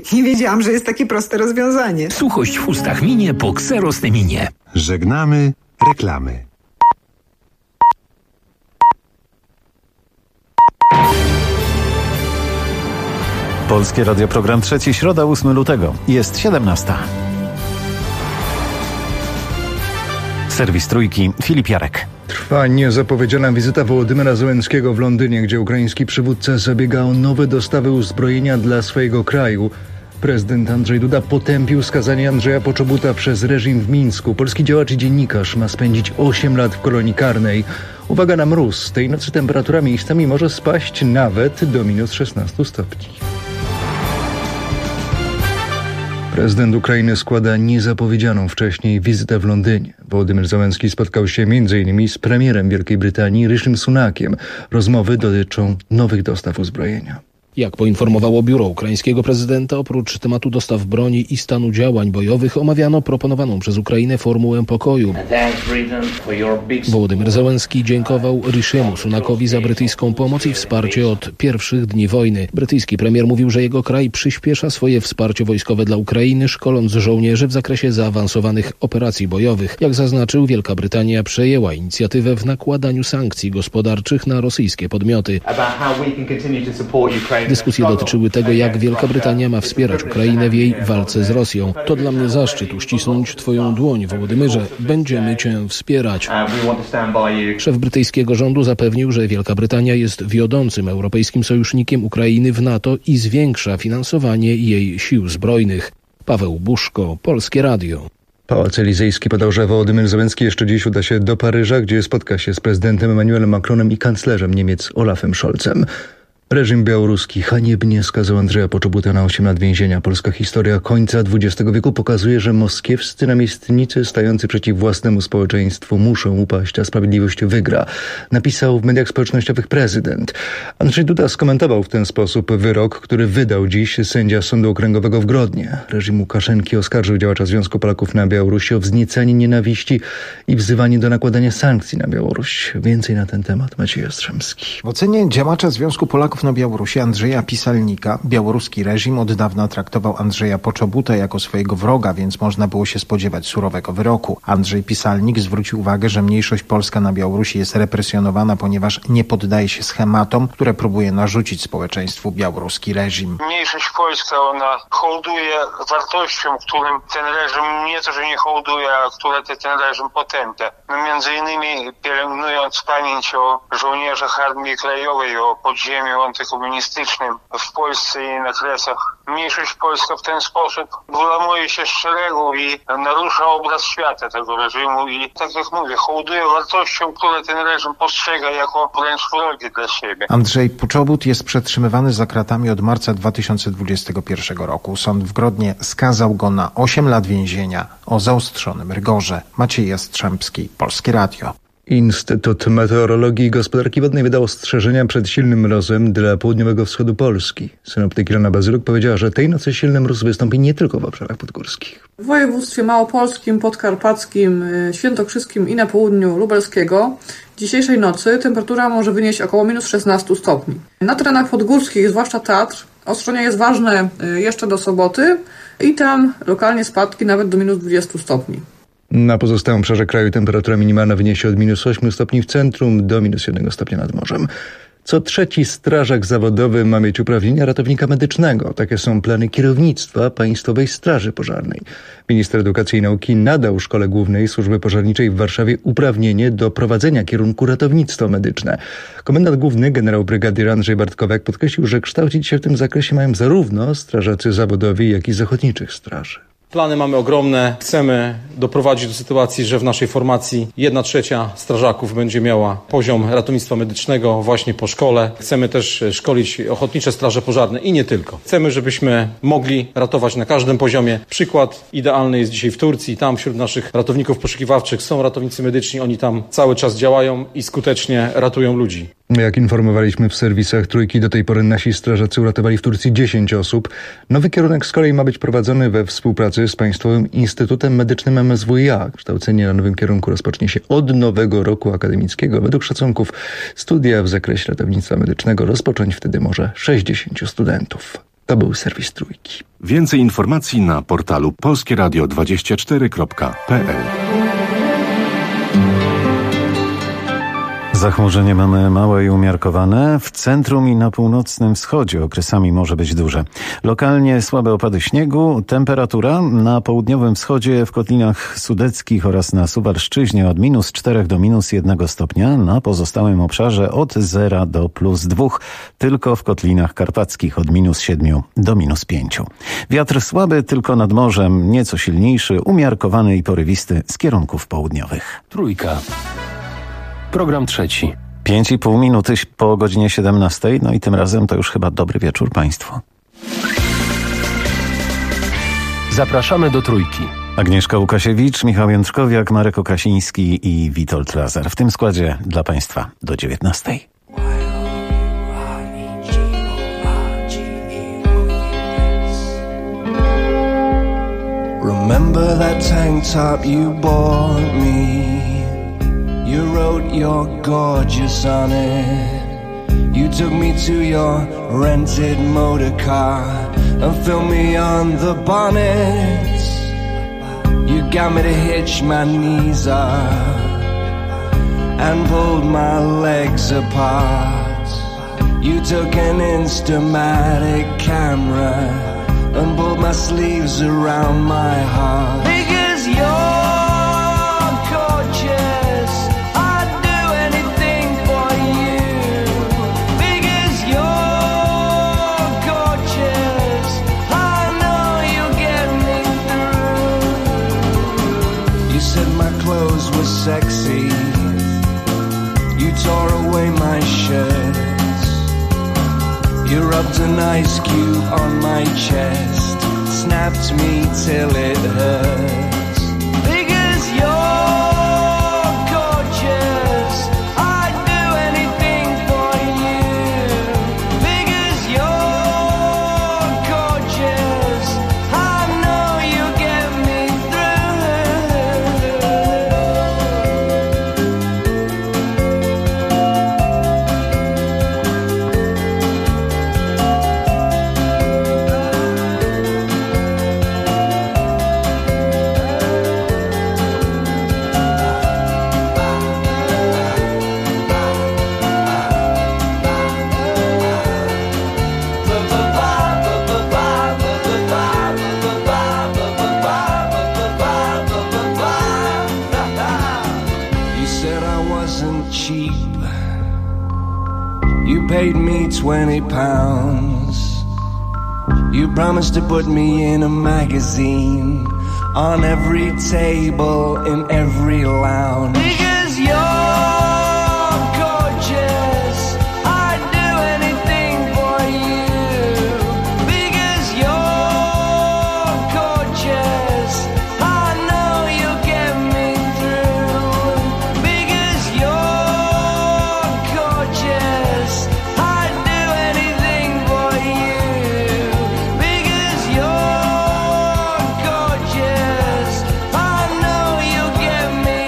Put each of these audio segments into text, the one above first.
Nie wiedziałam, że jest takie proste rozwiązanie. Suchość w ustach minie po Xerosteminie. Żegnamy reklamy. Polskie Radio, program trzeci, środa 8 lutego. Jest 17. Serwis Trójki, Filip Jarek. Trwa niezapowiedziana wizyta Wołodymyra Zełenskiego w Londynie, gdzie ukraiński przywódca zabiega o nowe dostawy uzbrojenia dla swojego kraju. Prezydent Andrzej Duda potępił skazanie Andrzeja Poczobuta przez reżim w Mińsku. Polski działacz i dziennikarz ma spędzić 8 lat w kolonii karnej. Uwaga na mróz. Tej nocy temperatura miejscami może spaść nawet do minus 16 stopni. Prezydent Ukrainy składa niezapowiedzianą wcześniej wizytę w Londynie. Wołodymyr Zełenski spotkał się m.in. z premierem Wielkiej Brytanii Rishim Sunakiem. Rozmowy dotyczą nowych dostaw uzbrojenia. Jak poinformowało biuro ukraińskiego prezydenta, oprócz tematu dostaw broni i stanu działań bojowych omawiano proponowaną przez Ukrainę formułę pokoju. Wołodymyr Zełenski dziękował Rishimu Sunakowi za brytyjską pomoc i wsparcie od pierwszych dni wojny. Brytyjski premier mówił, że jego kraj przyspiesza swoje wsparcie wojskowe dla Ukrainy, szkoląc żołnierzy w zakresie zaawansowanych operacji bojowych. Jak zaznaczył, Wielka Brytania przejęła inicjatywę w nakładaniu sankcji gospodarczych na rosyjskie podmioty. Dyskusje dotyczyły tego, jak Wielka Brytania ma wspierać Ukrainę w jej walce z Rosją. To dla mnie zaszczyt uścisnąć Twoją dłoń, Wołodymyrze. Będziemy Cię wspierać. Szef brytyjskiego rządu zapewnił, że Wielka Brytania jest wiodącym europejskim sojusznikiem Ukrainy w NATO i zwiększa finansowanie jej sił zbrojnych. Paweł Buszko, Polskie Radio. Pałac Elizejski podał, że Wołodymyr Zełenski jeszcze dziś uda się do Paryża, gdzie spotka się z prezydentem Emmanuelem Macronem i kanclerzem Niemiec Olafem Scholzem. Reżim białoruski haniebnie skazał Andrzeja Poczobuta na 8 lat więzienia. Polska historia końca XX wieku pokazuje, że moskiewscy namiestnicy stający przeciw własnemu społeczeństwu muszą upaść, a sprawiedliwość wygra. Napisał w mediach społecznościowych prezydent. Andrzej Duda skomentował w ten sposób wyrok, który wydał dziś sędzia Sądu Okręgowego w Grodnie. Reżim Łukaszenki oskarżył działacza Związku Polaków na Białorusi o wzniecanie nienawiści i wzywanie do nakładania sankcji na Białoruś. Więcej na ten temat Maciej Jastrzębski. W ocenie działacza Związku Polaków na Białorusi Andrzeja Pisalnika białoruski reżim od dawna traktował Andrzeja Poczobuta jako swojego wroga, więc można było się spodziewać surowego wyroku. Andrzej Pisalnik zwrócił uwagę, że mniejszość polska na Białorusi jest represjonowana, ponieważ nie poddaje się schematom, które próbuje narzucić społeczeństwu białoruski reżim. Mniejszość polska, ona hołduje wartościom, którym ten reżim nie to, że nie hołduje, a które ten reżim potępia. Między innymi pielęgnując pamięć o żołnierzach Armii Krajowej, o podziemiu antykomunistycznym w Polsce i na Kresach. Mniejszość polska w ten sposób wyłamuje się z szeregu i narusza obraz świata tego reżimu i, tak jak mówię, hołduje wartościom, które ten reżim postrzega jako wręcz wrogie dla siebie. Andrzej Poczobut jest przetrzymywany za kratami od marca 2021 roku. Sąd w Grodnie skazał go na 8 lat więzienia o zaostrzonym rygorze. Maciej Jastrzębski, Polskie Radio. Instytut Meteorologii i Gospodarki Wodnej wydał ostrzeżenia przed silnym mrozem dla południowego wschodu Polski. Synoptyk Ilona Bazyluk powiedziała, że tej nocy silny mróz wystąpi nie tylko w obszarach podgórskich. W województwie małopolskim, podkarpackim, świętokrzyskim i na południu lubelskiego dzisiejszej nocy temperatura może wynieść około minus 16 stopni. Na terenach podgórskich, zwłaszcza Tatr, ostrzeżenie jest ważne jeszcze do soboty i tam lokalnie spadki nawet do minus 20 stopni. Na pozostałym obszarze kraju temperatura minimalna wyniesie od minus 8 stopni w centrum do minus 1 stopnia nad morzem. Co trzeci strażak zawodowy ma mieć uprawnienia ratownika medycznego. Takie są plany kierownictwa Państwowej Straży Pożarnej. Minister Edukacji i Nauki nadał Szkole Głównej Służby Pożarniczej w Warszawie uprawnienie do prowadzenia kierunku ratownictwo medyczne. Komendant główny generał brygadier Andrzej Bartkowiak podkreślił, że kształcić się w tym zakresie mają zarówno strażacy zawodowi, jak i z ochotniczych straży. Plany mamy ogromne. Chcemy doprowadzić do sytuacji, że w naszej formacji 1/3 strażaków będzie miała poziom ratownictwa medycznego właśnie po szkole. Chcemy też szkolić ochotnicze straże pożarne i nie tylko. Chcemy, żebyśmy mogli ratować na każdym poziomie. Przykład idealny jest dzisiaj w Turcji. Tam wśród naszych ratowników poszukiwawczych są ratownicy medyczni. Oni tam cały czas działają i skutecznie ratują ludzi. Jak informowaliśmy w serwisach Trójki, do tej pory nasi strażacy uratowali w Turcji 10 osób. Nowy kierunek z kolei ma być prowadzony we współpracy z Państwowym Instytutem Medycznym MSWiA. Kształcenie na nowym kierunku rozpocznie się od nowego roku akademickiego. Według szacunków studia w zakresie ratownictwa medycznego rozpocząć wtedy może 60 studentów. To był serwis Trójki. Więcej informacji na portalu polskieradio24.pl. Zachmurzenie mamy małe i umiarkowane. W centrum i na północnym wschodzie okresami może być duże. Lokalnie słabe opady śniegu. Temperatura na południowym wschodzie w kotlinach sudeckich oraz na Suwalszczyźnie od -4 do -1 stopnia. Na pozostałym obszarze od 0 do +2. Tylko w kotlinach karpackich od -7 do -5. Wiatr słaby tylko nad morzem, nieco silniejszy, umiarkowany i porywisty z kierunków południowych. Trójka. Program trzeci. 5,5 minuty po godzinie 17. No i tym razem to już chyba dobry wieczór Państwu. Zapraszamy do Trójki. Agnieszka Łukasiewicz, Michał Jędrkowiak, Marek Okrasiński i Witold Lazar. W tym składzie dla Państwa do 19. Remember that tank top you bought me? You wrote you're gorgeous on it. You took me to your rented motor car and filmed me on the bonnet. You got me to hitch my knees up and pulled my legs apart. You took an Instamatic camera and pulled my sleeves around my heart. Because you're sexy. You tore away my shirts. You rubbed an ice cube on my chest, snapped me till it hurts. Because you're gorgeous, I'd do anything for you. Because you're gorgeous, I know you get me paid me £20. You promised to put me in a magazine, on every table, in every lounge. Because you're gorgeous, I'd do anything for you. Because you're gorgeous, I know you'll get me through. Because you're gorgeous, I'd do anything for you. Because you're gorgeous, I know you'll get me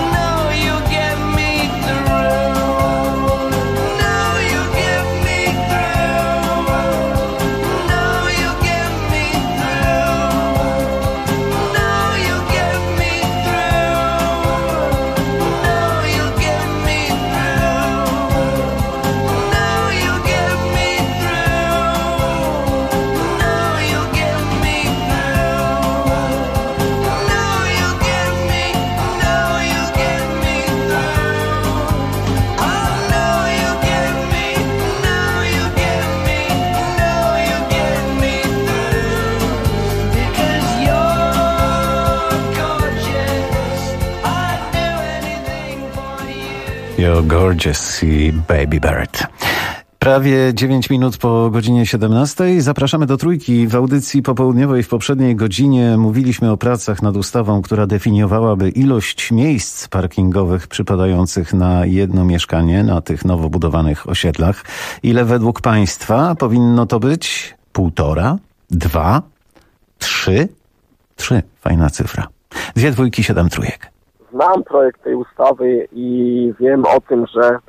through. Know you'll get me through. Know you'll get me through. Know you'll get me through. Know you'll get me through. Know you'll get me through. Know you'll get me through. Know you'll get me, know you'll get me through. I know you'll get me, know you'll get me, know you'll get me through. Because you're gorgeous, I'd do anything for you. You're gorgeous i Baby Bird. Prawie 9 minut po godzinie 17. Zapraszamy do Trójki. W audycji popołudniowej w poprzedniej godzinie mówiliśmy o pracach nad ustawą, która definiowałaby ilość miejsc parkingowych przypadających na jedno mieszkanie na tych nowo budowanych osiedlach. Ile według Państwa powinno to być? 1,5? 2? 3? 3. Fajna cyfra. 2 dwójki, 7 trójek. Znam projekt tej ustawy i wiem o tym, że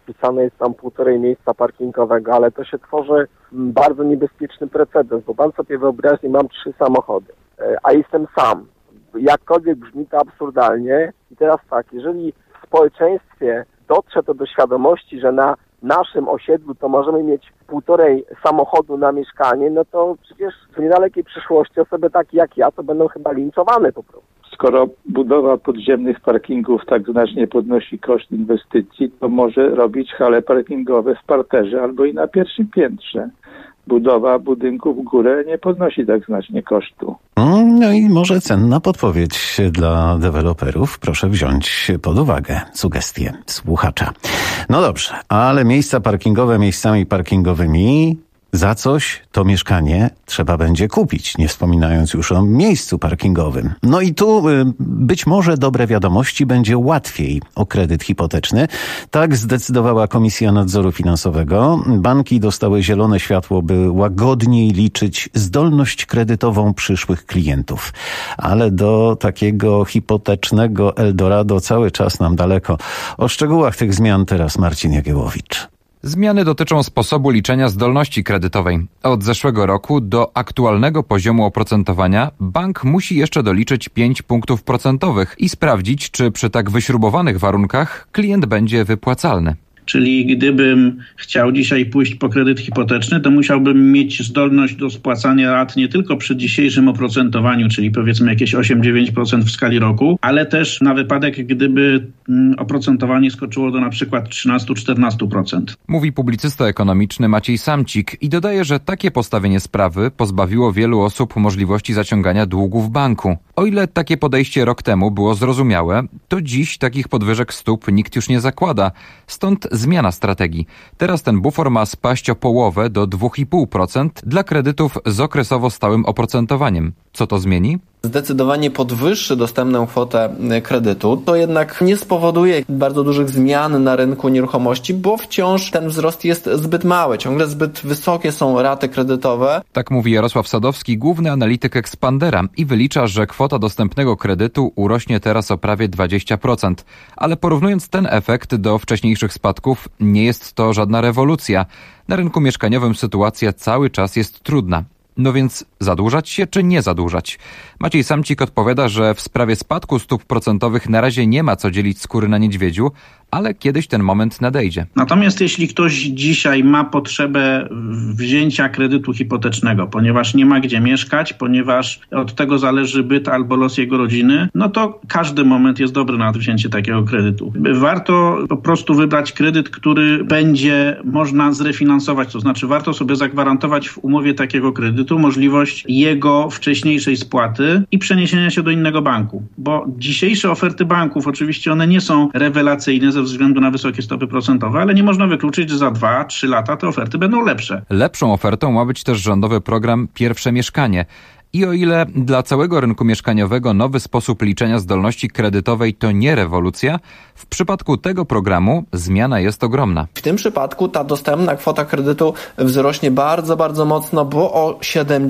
zapisane jest tam 1,5 miejsca parkingowego, ale to się tworzy bardzo niebezpieczny precedens, bo pan sobie wyobraźnie, mam 3 samochody, a jestem sam. Jakkolwiek brzmi to absurdalnie. I teraz tak, jeżeli w społeczeństwie dotrze to do świadomości, że na naszym osiedlu to możemy mieć 1,5 samochodu na mieszkanie, no to przecież w niedalekiej przyszłości osoby takie jak ja to będą chyba linczowane po prostu. Skoro budowa podziemnych parkingów tak znacznie podnosi koszt inwestycji, to może robić hale parkingowe w parterze albo i na pierwszym piętrze. Budowa budynku w górę nie podnosi tak znacznie kosztu. No i może cenna podpowiedź dla deweloperów. Proszę wziąć pod uwagę sugestie słuchacza. No dobrze, ale miejsca parkingowe miejscami parkingowymi, za coś to mieszkanie trzeba będzie kupić, nie wspominając już o miejscu parkingowym. No i tu być może dobre wiadomości, będzie łatwiej o kredyt hipoteczny. Tak zdecydowała Komisja Nadzoru Finansowego. Banki dostały zielone światło, by łagodniej liczyć zdolność kredytową przyszłych klientów. Ale do takiego hipotecznego Eldorado cały czas nam daleko. O szczegółach tych zmian teraz Marcin Jagiełowicz. Zmiany dotyczą sposobu liczenia zdolności kredytowej. Od zeszłego roku do aktualnego poziomu oprocentowania bank musi jeszcze doliczyć 5 punktów procentowych i sprawdzić, czy przy tak wyśrubowanych warunkach klient będzie wypłacalny. Czyli gdybym chciał dzisiaj pójść po kredyt hipoteczny, to musiałbym mieć zdolność do spłacania rat nie tylko przy dzisiejszym oprocentowaniu, czyli powiedzmy jakieś 8-9% w skali roku, ale też na wypadek, gdyby oprocentowanie skoczyło do na przykład 13-14%. Mówi publicysta ekonomiczny Maciej Samcik i dodaje, że takie postawienie sprawy pozbawiło wielu osób możliwości zaciągania długu w banku. O ile takie podejście rok temu było zrozumiałe, to dziś takich podwyżek stóp nikt już nie zakłada. Stąd zmiana strategii. Teraz ten bufor ma spaść o połowę do 2,5% dla kredytów z okresowo stałym oprocentowaniem. Co to zmieni? Zdecydowanie podwyższy dostępną kwotę kredytu. To jednak nie spowoduje bardzo dużych zmian na rynku nieruchomości, bo wciąż ten wzrost jest zbyt mały. Ciągle zbyt wysokie są raty kredytowe. Tak mówi Jarosław Sadowski, główny analityk Expandera i wylicza, że kwota dostępnego kredytu urośnie teraz o prawie 20%. Ale porównując ten efekt do wcześniejszych spadków, nie jest to żadna rewolucja. Na rynku mieszkaniowym sytuacja cały czas jest trudna. No więc zadłużać się czy nie zadłużać? Maciej Samcik odpowiada, że w sprawie spadku stóp procentowych na razie nie ma co dzielić skóry na niedźwiedziu, ale kiedyś ten moment nadejdzie. Natomiast jeśli ktoś dzisiaj ma potrzebę wzięcia kredytu hipotecznego, ponieważ nie ma gdzie mieszkać, ponieważ od tego zależy byt albo los jego rodziny, no to każdy moment jest dobry na wzięcie takiego kredytu. Warto po prostu wybrać kredyt, który będzie można zrefinansować, to znaczy warto sobie zagwarantować w umowie takiego kredytu możliwość jego wcześniejszej spłaty i przeniesienia się do innego banku. Bo dzisiejsze oferty banków, oczywiście one nie są rewelacyjne ze względu na wysokie stopy procentowe, ale nie można wykluczyć, że za 2-3 lata te oferty będą lepsze. Lepszą ofertą ma być też rządowy program Pierwsze Mieszkanie. I o ile dla całego rynku mieszkaniowego nowy sposób liczenia zdolności kredytowej to nie rewolucja, w przypadku tego programu zmiana jest ogromna. W tym przypadku ta dostępna kwota kredytu wzrośnie bardzo, bardzo mocno, bo o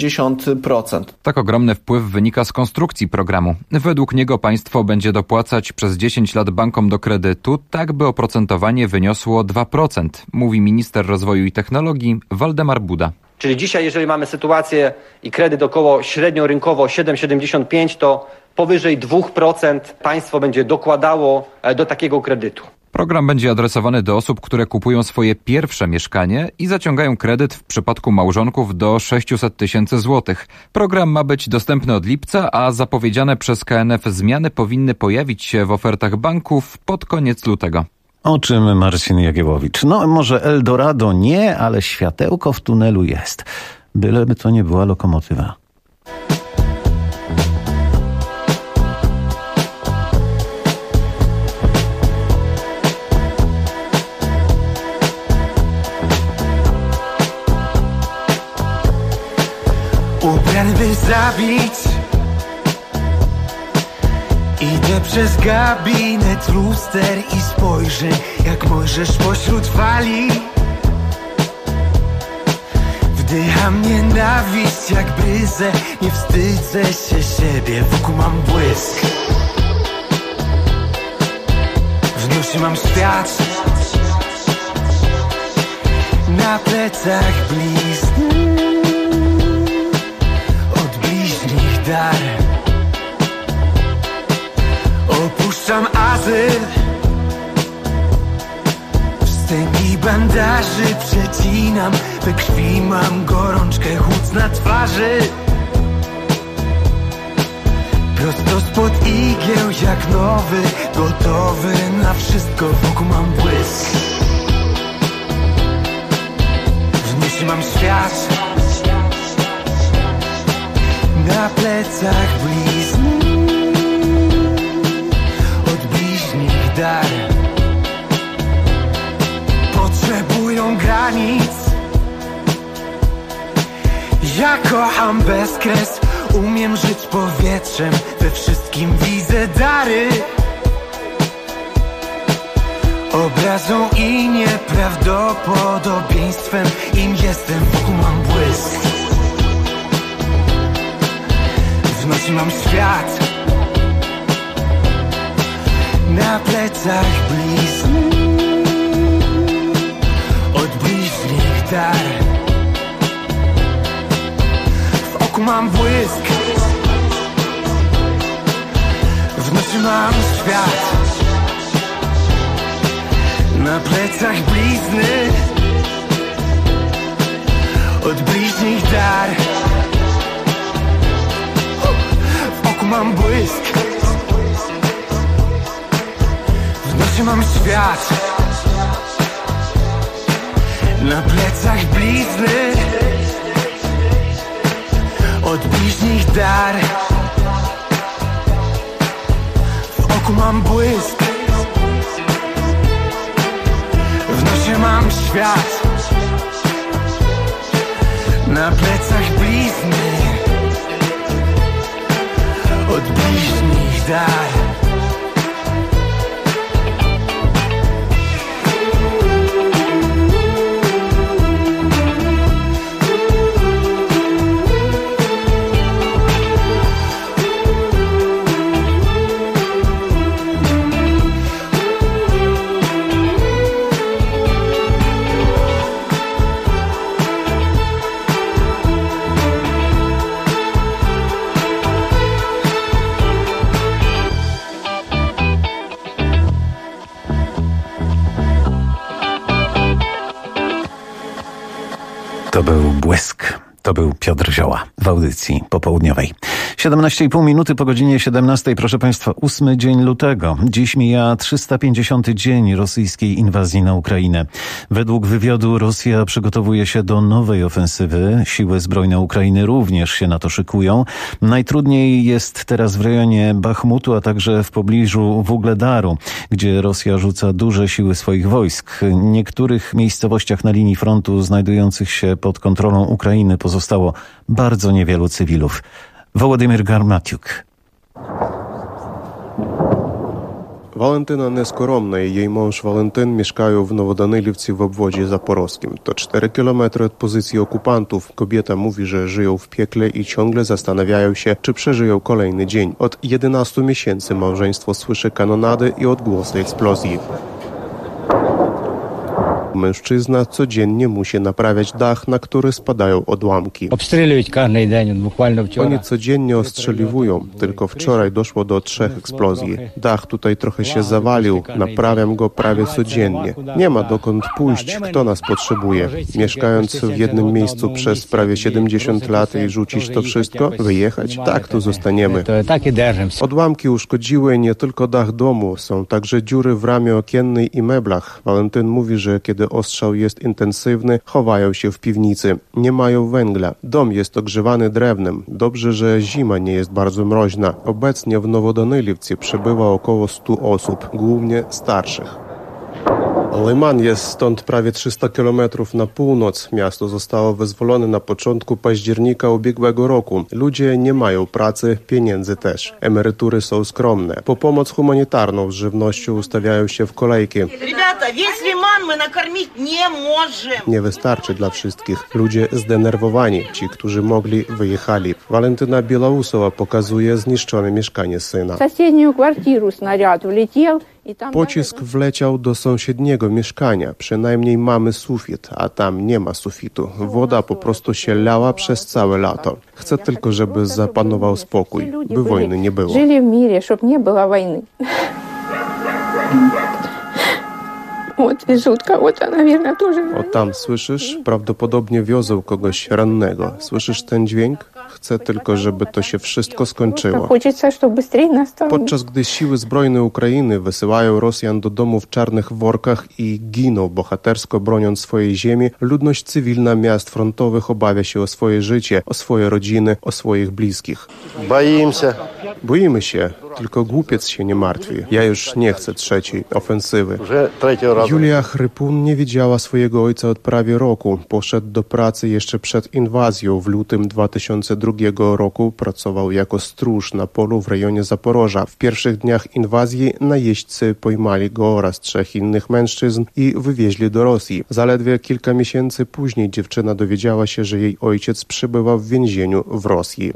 70%. Tak ogromny wpływ wynika z konstrukcji programu. Według niego państwo będzie dopłacać przez 10 lat bankom do kredytu, tak by oprocentowanie wyniosło 2%, mówi minister rozwoju i technologii Waldemar Buda. Czyli dzisiaj, jeżeli mamy sytuację i kredyt około średnio rynkowo 7,75, to powyżej 2% państwo będzie dokładało do takiego kredytu. Program będzie adresowany do osób, które kupują swoje pierwsze mieszkanie i zaciągają kredyt w przypadku małżonków do 600 tysięcy złotych. Program ma być dostępny od lipca, a zapowiedziane przez KNF zmiany powinny pojawić się w ofertach banków pod koniec lutego. O czym Marcin Jagiełowicz? No może Eldorado nie, ale światełko w tunelu jest. Byleby to nie była lokomotywa. Ubrany by zabić. Idę przez gabinet luster i spojrzę, jak Mojżesz pośród fali. Wdycham nienawiść jak bryzę, nie wstydzę się siebie, wokół mam błysk. W nosie mam świat, Na plecach blizny, od bliźnich dar. Opuszczam azyl, wstęgi bandaży przecinam. We krwi mam gorączkę, chłód na twarzy. Prosto spod igieł jak nowy, gotowy na wszystko, wokół mam błysk. W nosie mam świat, na plecach blizny, od bliźnich dar. Potrzebują granic, ja kocham bezkres. Umiem żyć powietrzem, we wszystkim widzę dary. Obrazą i nieprawdopodobieństwem, im jestem, wokół mam błysk. W nocy mam świat, na plecach blizny, od bliźnich dar. Mam błysk, w nocy mam świat, na plecach blizny, od bliźnich dar. W oku mam błysk, w nocy mam świat, na plecach blizny, od bliźnich dar. W oku mam błysk, w nosie mam świat, na plecach blizny, od bliźnich dar. To był Błysk. To był Piotr Zioła w audycji popołudniowej. 17,5 minuty po godzinie 17. Proszę Państwa, 8 dzień lutego. Dziś mija 350. dzień rosyjskiej inwazji na Ukrainę. Według wywiadu Rosja przygotowuje się do nowej ofensywy. Siły zbrojne Ukrainy również się na to szykują. Najtrudniej jest teraz w rejonie Bachmutu, a także w pobliżu Wugledaru, gdzie Rosja rzuca duże siły swoich wojsk. W niektórych miejscowościach na linii frontu znajdujących się pod kontrolą Ukrainy pozostało bardzo niewielu cywilów. Wołodymyr Garmatiuk. Валентина нескоромна і її муж Валентин mieszkają w Nowodanylівці w obwodzie zaporowskim. To 4 kilometry od pozycji okupantów. Kobieta mówi, że żyją w piekle i ciągle zastanawiają się, czy przeżyją kolejny dzień. Od 11 miesięcy małżeństwo słyszy kanonady i odgłosy eksplozji. Mężczyzna codziennie musi naprawiać dach, na który spadają odłamki. Oni codziennie ostrzeliwują. Tylko wczoraj doszło do 3 eksplozji. Dach tutaj trochę się zawalił. Naprawiam go prawie codziennie. Nie ma dokąd pójść, kto nas potrzebuje. Mieszkając w jednym miejscu przez prawie 70 lat i rzucić to wszystko, wyjechać? Tak, tu zostaniemy. Odłamki uszkodziły nie tylko dach domu. Są także dziury w ramie okiennej i meblach. Walentyn mówi, że kiedy ostrzał jest intensywny, chowają się w piwnicy. Nie mają węgla. Dom jest ogrzewany drewnem. Dobrze, że zima nie jest bardzo mroźna. Obecnie w Nowodanylівці przebywa około 100 osób, głównie starszych. Liman jest stąd prawie 300 kilometrów na północ. Miasto zostało wyzwolone na początku października ubiegłego roku. Ludzie nie mają pracy, pieniędzy też. Emerytury są skromne. Po pomoc humanitarną z żywnością ustawiają się w kolejki. Nie wystarczy dla wszystkich. Ludzie zdenerwowani. Ci, którzy mogli, wyjechali. Walentyna Białousowa pokazuje zniszczone mieszkanie syna. Pocisk wleciał do sąsiedniego mieszkania. Przynajmniej mamy sufit, a tam nie ma sufitu. Woda po prostu się lała przez całe lato. Chcę tylko, żeby zapanował spokój, by wojny nie było. Żyli w mirze, żeby nie było wojny. O tam, słyszysz? Prawdopodobnie wiozą kogoś rannego. Słyszysz ten dźwięk? Chcę tylko, żeby to się wszystko skończyło. Podczas gdy siły zbrojne Ukrainy wysyłają Rosjan do domu w czarnych workach i giną bohatersko broniąc swojej ziemi, ludność cywilna miast frontowych obawia się o swoje życie, o swoje rodziny, o swoich bliskich. Boimy się, tylko głupiec się nie martwi. Ja już nie chcę trzeciej ofensywy. Julia Chrypun nie widziała swojego ojca od prawie roku. Poszedł do pracy jeszcze przed inwazją. W lutym 2002 roku pracował jako stróż na polu w rejonie Zaporoża. W pierwszych dniach inwazji najeźdźcy pojmali go oraz 3 innych mężczyzn i wywieźli do Rosji. Zaledwie kilka miesięcy później dziewczyna dowiedziała się, że jej ojciec przebywa w więzieniu w Rosji.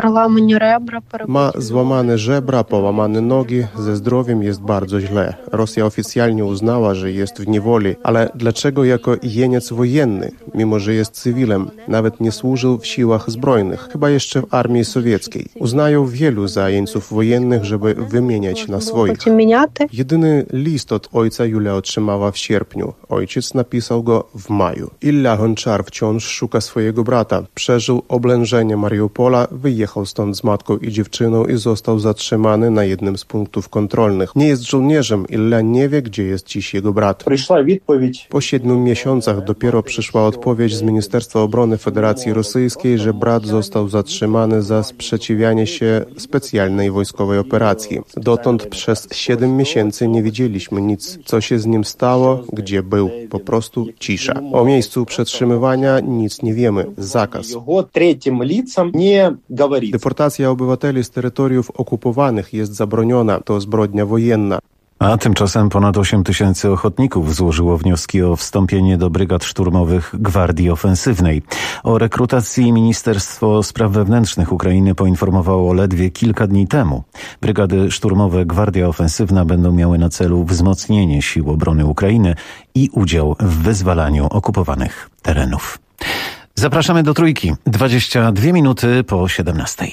Ma złamane żebra, połamane nogi, ze zdrowiem jest bardzo źle. Rosja oficjalnie uznała, że jest w niewoli, ale dlaczego jako jeniec wojenny, mimo że jest cywilem, nawet nie służył w siłach zbrojnych, chyba jeszcze w armii sowieckiej. Uznają wielu za jeńców wojennych, żeby wymieniać na swoich. Jedyny list od ojca Julia otrzymała w sierpniu. Ojciec napisał go w maju. Illa Honczar wciąż szuka swojego brata. Przeżył oblężenie Mariupola, wyjechał stąd z matką i dziewczyną i został zatrzymany na jednym z punktów kontrolnych. Nie jest żołnierzem, Illa nie wie, gdzie jest dziś jego brat. Po 7 miesiącach dopiero przyszła odpowiedź z Ministerstwa Obrony Federacji Rosyjskiej, że brat został zatrzymany za sprzeciwianie się specjalnej wojskowej operacji. Dotąd przez 7 miesięcy nie wiedzieliśmy nic, co się z nim stało, gdzie był. Po prostu cisza. O miejscu przetrzymywania nic nie wiemy. Zakaz. Deportacja obywateli z terytoriów okupowanych jest zabroniona. To zbrodnia wojenna. A tymczasem ponad 8 tysięcy ochotników złożyło wnioski o wstąpienie do brygad szturmowych Gwardii Ofensywnej. O rekrutacji Ministerstwo Spraw Wewnętrznych Ukrainy poinformowało ledwie kilka dni temu. Brygady szturmowe Gwardia Ofensywna będą miały na celu wzmocnienie sił obrony Ukrainy i udział w wyzwalaniu okupowanych terenów. Zapraszamy do Trójki. 22 minuty po 17.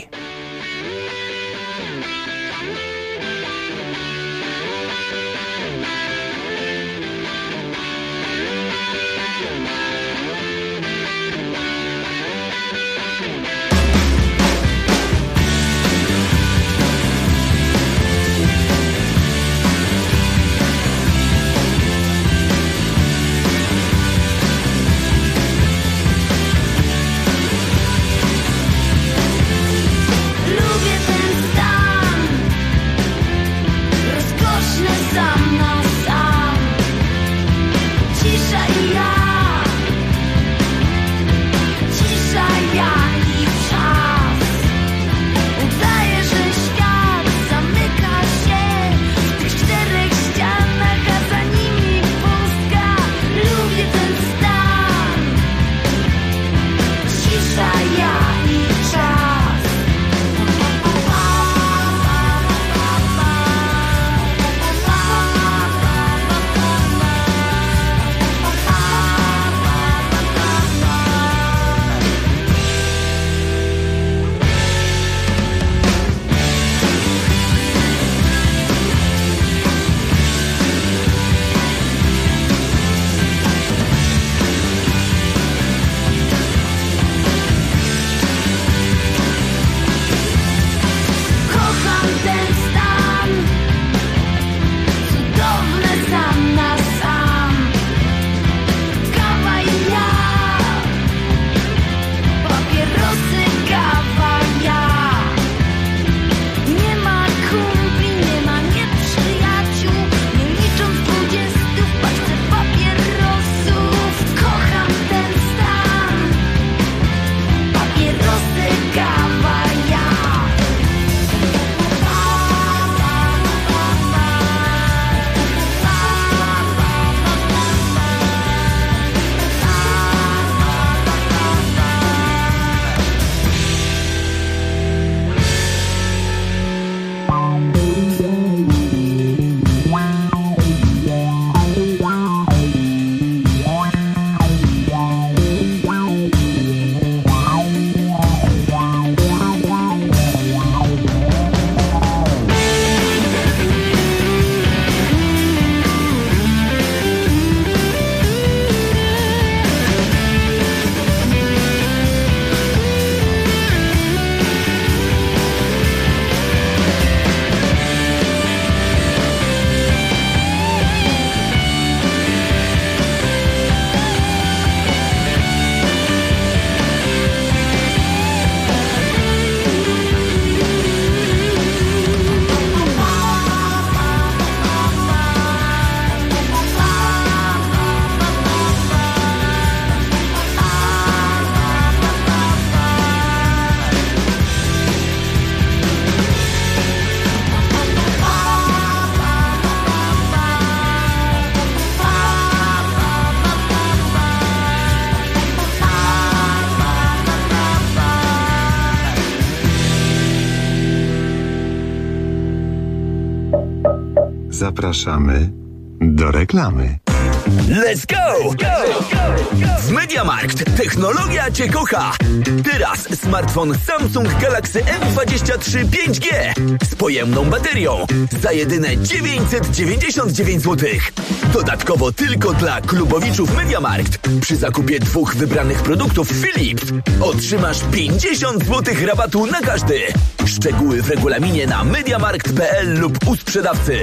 Zapraszamy do reklamy. Let's go! W MediaMarkt technologia Cię kocha! Teraz smartfon Samsung Galaxy M23 5G z pojemną baterią za jedyne 999 zł. Dodatkowo tylko dla klubowiczów MediaMarkt przy zakupie 2 wybranych produktów Philips otrzymasz 50 zł rabatu na każdy. Szczegóły w regulaminie na mediamarkt.pl lub u sprzedawcy.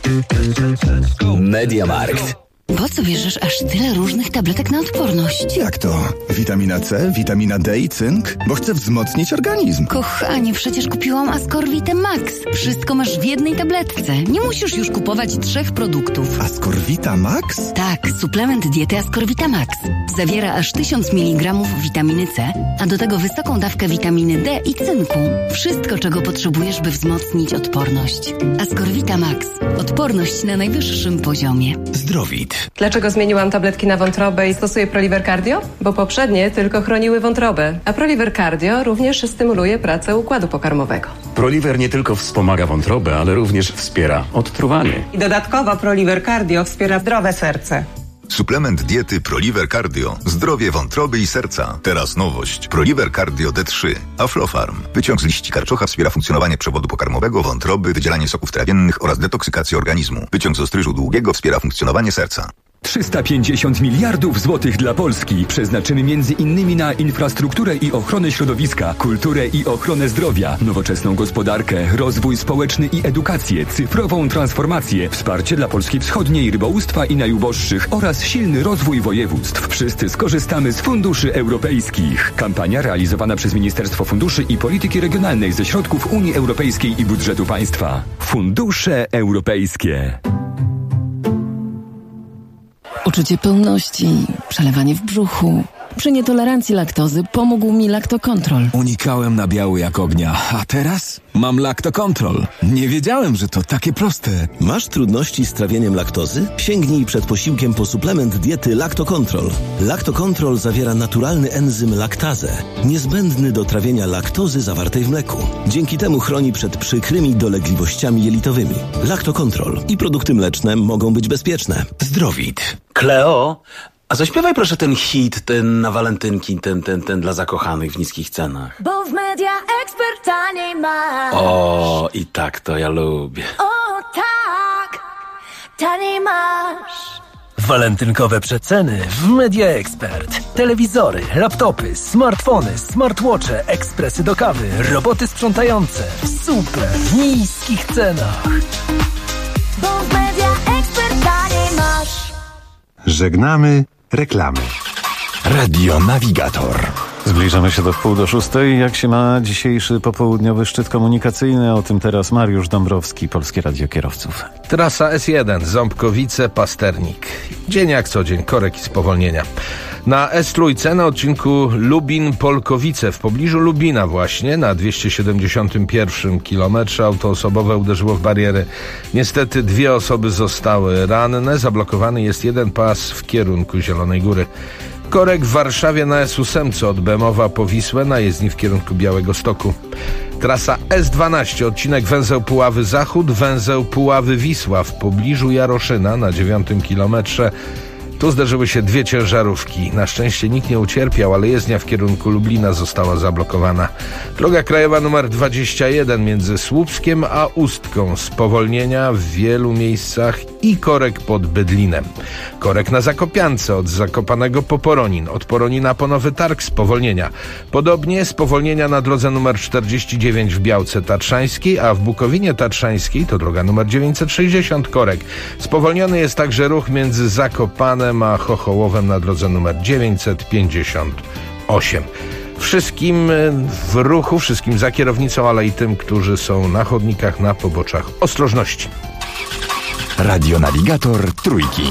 MediaMarkt. Po co bierzesz aż tyle różnych tabletek na odporność? Jak to? Witamina C, witamina D i cynk? Bo chcę wzmocnić organizm. Kochanie, przecież kupiłam Ascorvitę Max. Wszystko masz w jednej tabletce. Nie musisz już kupować 3 produktów. Ascorvita Max? Tak, suplement diety Ascorvita Max. Zawiera aż 1000 mg witaminy C, a do tego wysoką dawkę witaminy D i cynku. Wszystko, czego potrzebujesz, by wzmocnić odporność. Ascorvita Max. Odporność na najwyższym poziomie. Zdrowit. Dlaczego zmieniłam tabletki na wątrobę i stosuję Proliver Cardio? Bo poprzednie tylko chroniły wątrobę, a Proliver Cardio również stymuluje pracę układu pokarmowego. Proliver nie tylko wspomaga wątrobę, ale również wspiera odtruwanie. I dodatkowo Proliver Cardio wspiera zdrowe serce. Suplement diety Proliver Cardio. Zdrowie wątroby i serca. Teraz nowość. Proliver Cardio D3. Aflofarm. Wyciąg z liści karczocha wspiera funkcjonowanie przewodu pokarmowego, wątroby, wydzielanie soków trawiennych oraz detoksykację organizmu. Wyciąg z ostryżu długiego wspiera funkcjonowanie serca. 350 miliardów złotych dla Polski przeznaczymy m.in. na infrastrukturę i ochronę środowiska, kulturę i ochronę zdrowia, nowoczesną gospodarkę, rozwój społeczny i edukację, cyfrową transformację, wsparcie dla Polski Wschodniej, rybołówstwa i najuboższych oraz silny rozwój województw. Wszyscy skorzystamy z funduszy europejskich. Kampania realizowana przez Ministerstwo Funduszy i Polityki Regionalnej ze środków Unii Europejskiej i budżetu państwa. Fundusze europejskie. Uczucie pełności, przelewanie w brzuchu. Przy nietolerancji laktozy pomógł mi Lactocontrol. Unikałem nabiału jak ognia, a teraz mam Lactocontrol. Nie wiedziałem, że to takie proste. Masz trudności z trawieniem laktozy? Sięgnij przed posiłkiem po suplement diety Lactocontrol. Lactocontrol zawiera naturalny enzym laktazę, niezbędny do trawienia laktozy zawartej w mleku. Dzięki temu chroni przed przykrymi dolegliwościami jelitowymi. Lactocontrol i produkty mleczne mogą być bezpieczne. Zdrowit. Kleo, a zaśpiewaj proszę ten hit, ten na walentynki, ten dla zakochanych w niskich cenach. Bo w Media Expert taniej masz. O, i tak to ja lubię. O tak, taniej masz. Walentynkowe przeceny w Media Expert. Telewizory, laptopy, smartfony, smartwatche, ekspresy do kawy, roboty sprzątające w super niskich cenach. Bo w Media Expert taniej masz. Żegnamy reklamy. Radio Navigator. Zbliżamy się do 5:30. Jak się ma dzisiejszy popołudniowy szczyt komunikacyjny? O tym teraz Mariusz Dąbrowski, Polskie Radio Kierowców. Trasa S1, Ząbkowice, Pasternik. Dzień jak co dzień, korek i spowolnienia. Na S3 na odcinku Lubin-Polkowice w pobliżu Lubina właśnie na 271 kilometrze auto osobowe uderzyło w bariery. Niestety 2 osoby zostały ranne. Zablokowany jest jeden pas w kierunku Zielonej Góry. Korek w Warszawie na S8 od Bemowa po Wisłę na jezdni w kierunku Białegostoku. Trasa S12, odcinek węzeł Puławy Zachód, węzeł Puławy Wisła w pobliżu Jaroszyna na 9 kilometrze. Tu zderzyły się 2 ciężarówki. Na szczęście nikt nie ucierpiał, ale jezdnia w kierunku Lublina została zablokowana. Droga krajowa nr 21 między Słupskiem a Ustką. Spowolnienia w wielu miejscach i korek pod Bydlinem. Korek na Zakopiance od Zakopanego po Poronin. Od Poronina po Nowy Targ spowolnienia. Podobnie spowolnienia na drodze nr 49 w Białce Tatrzańskiej, a w Bukowinie Tatrzańskiej to droga nr 960 korek. Spowolniony jest także ruch między Zakopanem a Chochołowem na drodze numer 958. Wszystkim w ruchu, wszystkim za kierownicą, ale i tym, którzy są na chodnikach, na poboczach, ostrożności. Radio Navigator Trójki.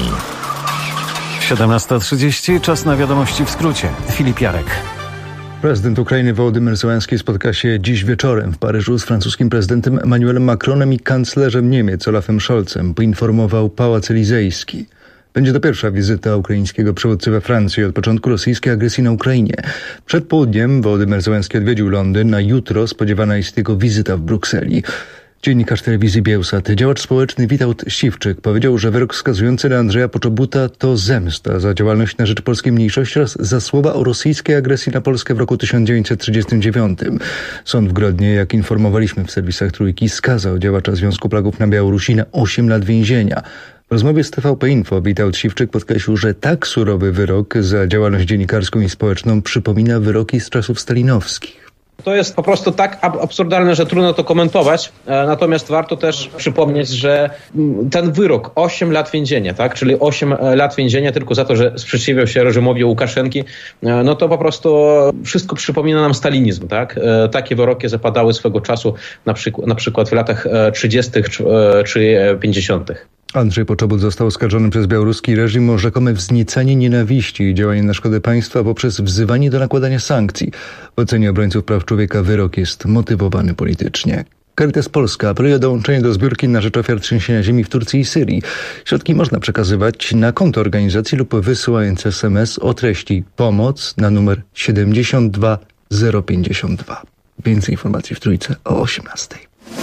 17:30, czas na wiadomości w skrócie. Filip Jarek. Prezydent Ukrainy Wołodymyr Zełenski spotka się dziś wieczorem w Paryżu z francuskim prezydentem Emmanuelem Macronem i kanclerzem Niemiec Olafem Scholzem, poinformował Pałac Elizejski. Będzie to pierwsza wizyta ukraińskiego przywódcy we Francji od początku rosyjskiej agresji na Ukrainie. Przed południem Wołodymyr Zełenski odwiedził Londyn, a jutro spodziewana jest jego wizyta w Brukseli. Dziennikarz telewizji Biełsat, działacz społeczny Witold Siwczyk powiedział, że wyrok skazujący na Andrzeja Poczobuta to zemsta za działalność na rzecz polskiej mniejszości oraz za słowa o rosyjskiej agresji na Polskę w roku 1939. Sąd w Grodnie, jak informowaliśmy w serwisach Trójki, skazał działacza Związku Polaków na Białorusi na 8 lat więzienia. W rozmowie z TVP Info Witold Siwczyk podkreślił, że tak surowy wyrok za działalność dziennikarską i społeczną przypomina wyroki z czasów stalinowskich. To jest po prostu tak absurdalne, że trudno to komentować. Natomiast warto też przypomnieć, że ten wyrok 8 lat więzienia, tak, czyli 8 lat więzienia tylko za to, że sprzeciwiał się reżimowi Łukaszenki, no to po prostu wszystko przypomina nam stalinizm, tak? Takie wyroki zapadały swego czasu na przykład w latach 30. czy 50. Andrzej Poczobut został oskarżony przez białoruski reżim o rzekome wzniecanie nienawiści i działanie na szkodę państwa poprzez wzywanie do nakładania sankcji. W ocenie obrońców praw człowieka wyrok jest motywowany politycznie. Caritas Polska apeluje o dołączenie do zbiórki na rzecz ofiar trzęsienia ziemi w Turcji i Syrii. Środki można przekazywać na konto organizacji lub wysyłając SMS o treści pomoc na numer 72052. Więcej informacji w Trójce o 18:00.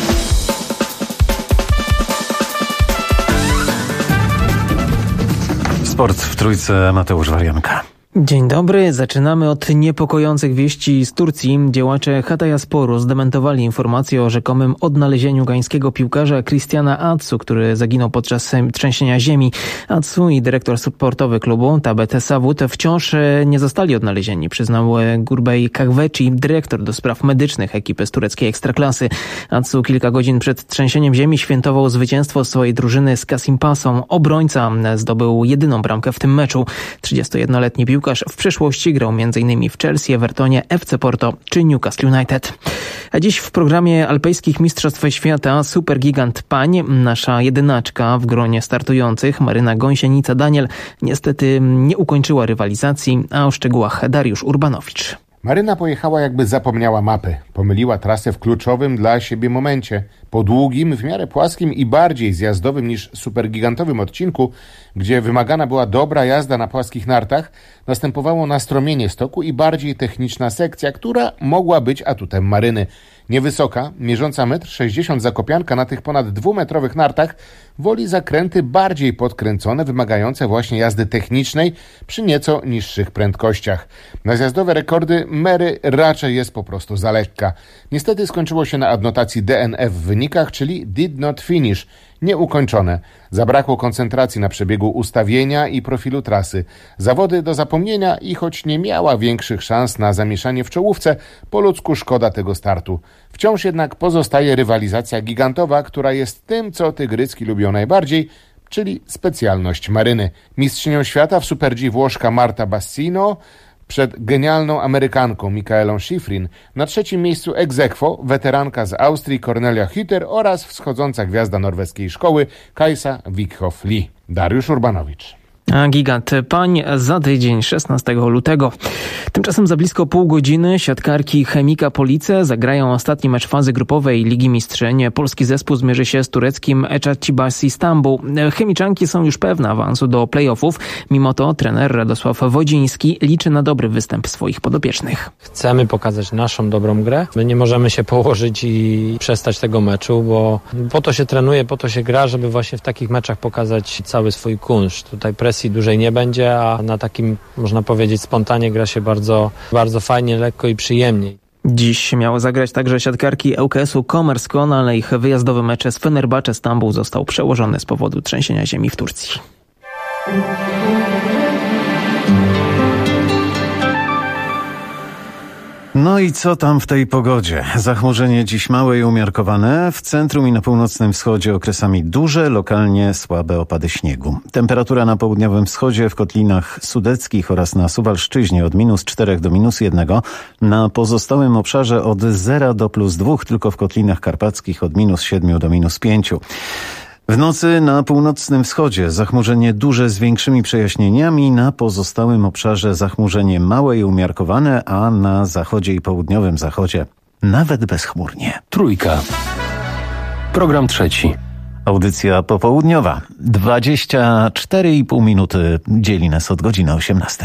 Sport w Trójce, Mateusz Warianka. Dzień dobry. Zaczynamy od niepokojących wieści z Turcji. Działacze Hataysporu zdementowali informację o rzekomym odnalezieniu gańskiego piłkarza Christiana Atsu, który zaginął podczas trzęsienia ziemi. Atsu i dyrektor sportowy klubu Tabet Savut wciąż nie zostali odnalezieni, przyznał Gurbej Kahveci, dyrektor do spraw medycznych ekipy z tureckiej ekstraklasy. Atsu kilka godzin przed trzęsieniem ziemi świętował zwycięstwo swojej drużyny z Kasimpasą. Obrońca zdobył jedyną bramkę w tym meczu. 31-letni piłkarz w przeszłości grał m.in. w Chelsea, Evertonie, FC Porto czy Newcastle United. A dziś w programie Alpejskich Mistrzostw Świata supergigant pań. Nasza jedynaczka w gronie startujących, Maryna Gąsienica-Daniel, niestety nie ukończyła rywalizacji, a o szczegółach Dariusz Urbanowicz. Maryna pojechała, jakby zapomniała mapy. Pomyliła trasę w kluczowym dla siebie momencie. Po długim, w miarę płaskim i bardziej zjazdowym niż supergigantowym odcinku, gdzie wymagana była dobra jazda na płaskich nartach, następowało nastromienie stoku i bardziej techniczna sekcja, która mogła być atutem Maryny. Niewysoka, mierząca 1,60 m zakopianka na tych ponad 2-metrowych nartach woli zakręty bardziej podkręcone, wymagające właśnie jazdy technicznej przy nieco niższych prędkościach. Na zjazdowe rekordy Mary raczej jest po prostu za lekka. Niestety skończyło się na adnotacji DNF w wynikach, czyli did not finish, nieukończone. Zabrakło koncentracji na przebiegu ustawienia i profilu trasy. Zawody do zapomnienia i choć nie miała większych szans na zamieszanie w czołówce, po ludzku szkoda tego startu. Wciąż jednak pozostaje rywalizacja gigantowa, która jest tym, co tygrycki lubią najbardziej, czyli specjalność Maryny. Mistrzynią świata w Super G Włoszka Marta Bassino przed genialną Amerykanką Mikaelą Schifrin, na trzecim miejscu ex aequo weteranka z Austrii Cornelia Hütter oraz wschodząca gwiazda norweskiej szkoły Kajsa Wickhoff-Lee. Dariusz Urbanowicz. A gigant pań za tydzień, 16 lutego. Tymczasem za blisko pół godziny siatkarki Chemika Police zagrają ostatni mecz fazy grupowej Ligi Mistrzyń. Polski zespół zmierzy się z tureckim Eczacıbaşı Istanbul. Chemiczanki są już pewne awansu do play-offów. Mimo to trener Radosław Wodziński liczy na dobry występ swoich podopiecznych. Chcemy pokazać naszą dobrą grę. My nie możemy się położyć i przestać tego meczu, bo po to się trenuje, po to się gra, żeby właśnie w takich meczach pokazać cały swój kunszt. Tutaj presji dłużej nie będzie, a na takim, można powiedzieć, spontanie gra się bardzo, bardzo fajnie, lekko i przyjemnie. Dziś miały zagrać także siatkarki ŁKS-u Komers-Kon, ale ich wyjazdowy mecz z Fenerbahce Stambuł został przełożony z powodu trzęsienia ziemi w Turcji. No i co tam w tej pogodzie? Zachmurzenie dziś małe i umiarkowane. W centrum i na północnym wschodzie okresami duże, lokalnie słabe opady śniegu. Temperatura na południowym wschodzie, w kotlinach sudeckich oraz na Suwalszczyźnie od -4 do -1. Na pozostałym obszarze od 0 do +2, tylko w kotlinach karpackich od -7 do -5. W nocy na północnym wschodzie zachmurzenie duże z większymi przejaśnieniami, na pozostałym obszarze zachmurzenie małe i umiarkowane, a na zachodzie i południowym zachodzie nawet bezchmurnie. Trójka. Program trzeci. Audycja popołudniowa. 24,5 minuty dzieli nas od godziny 18.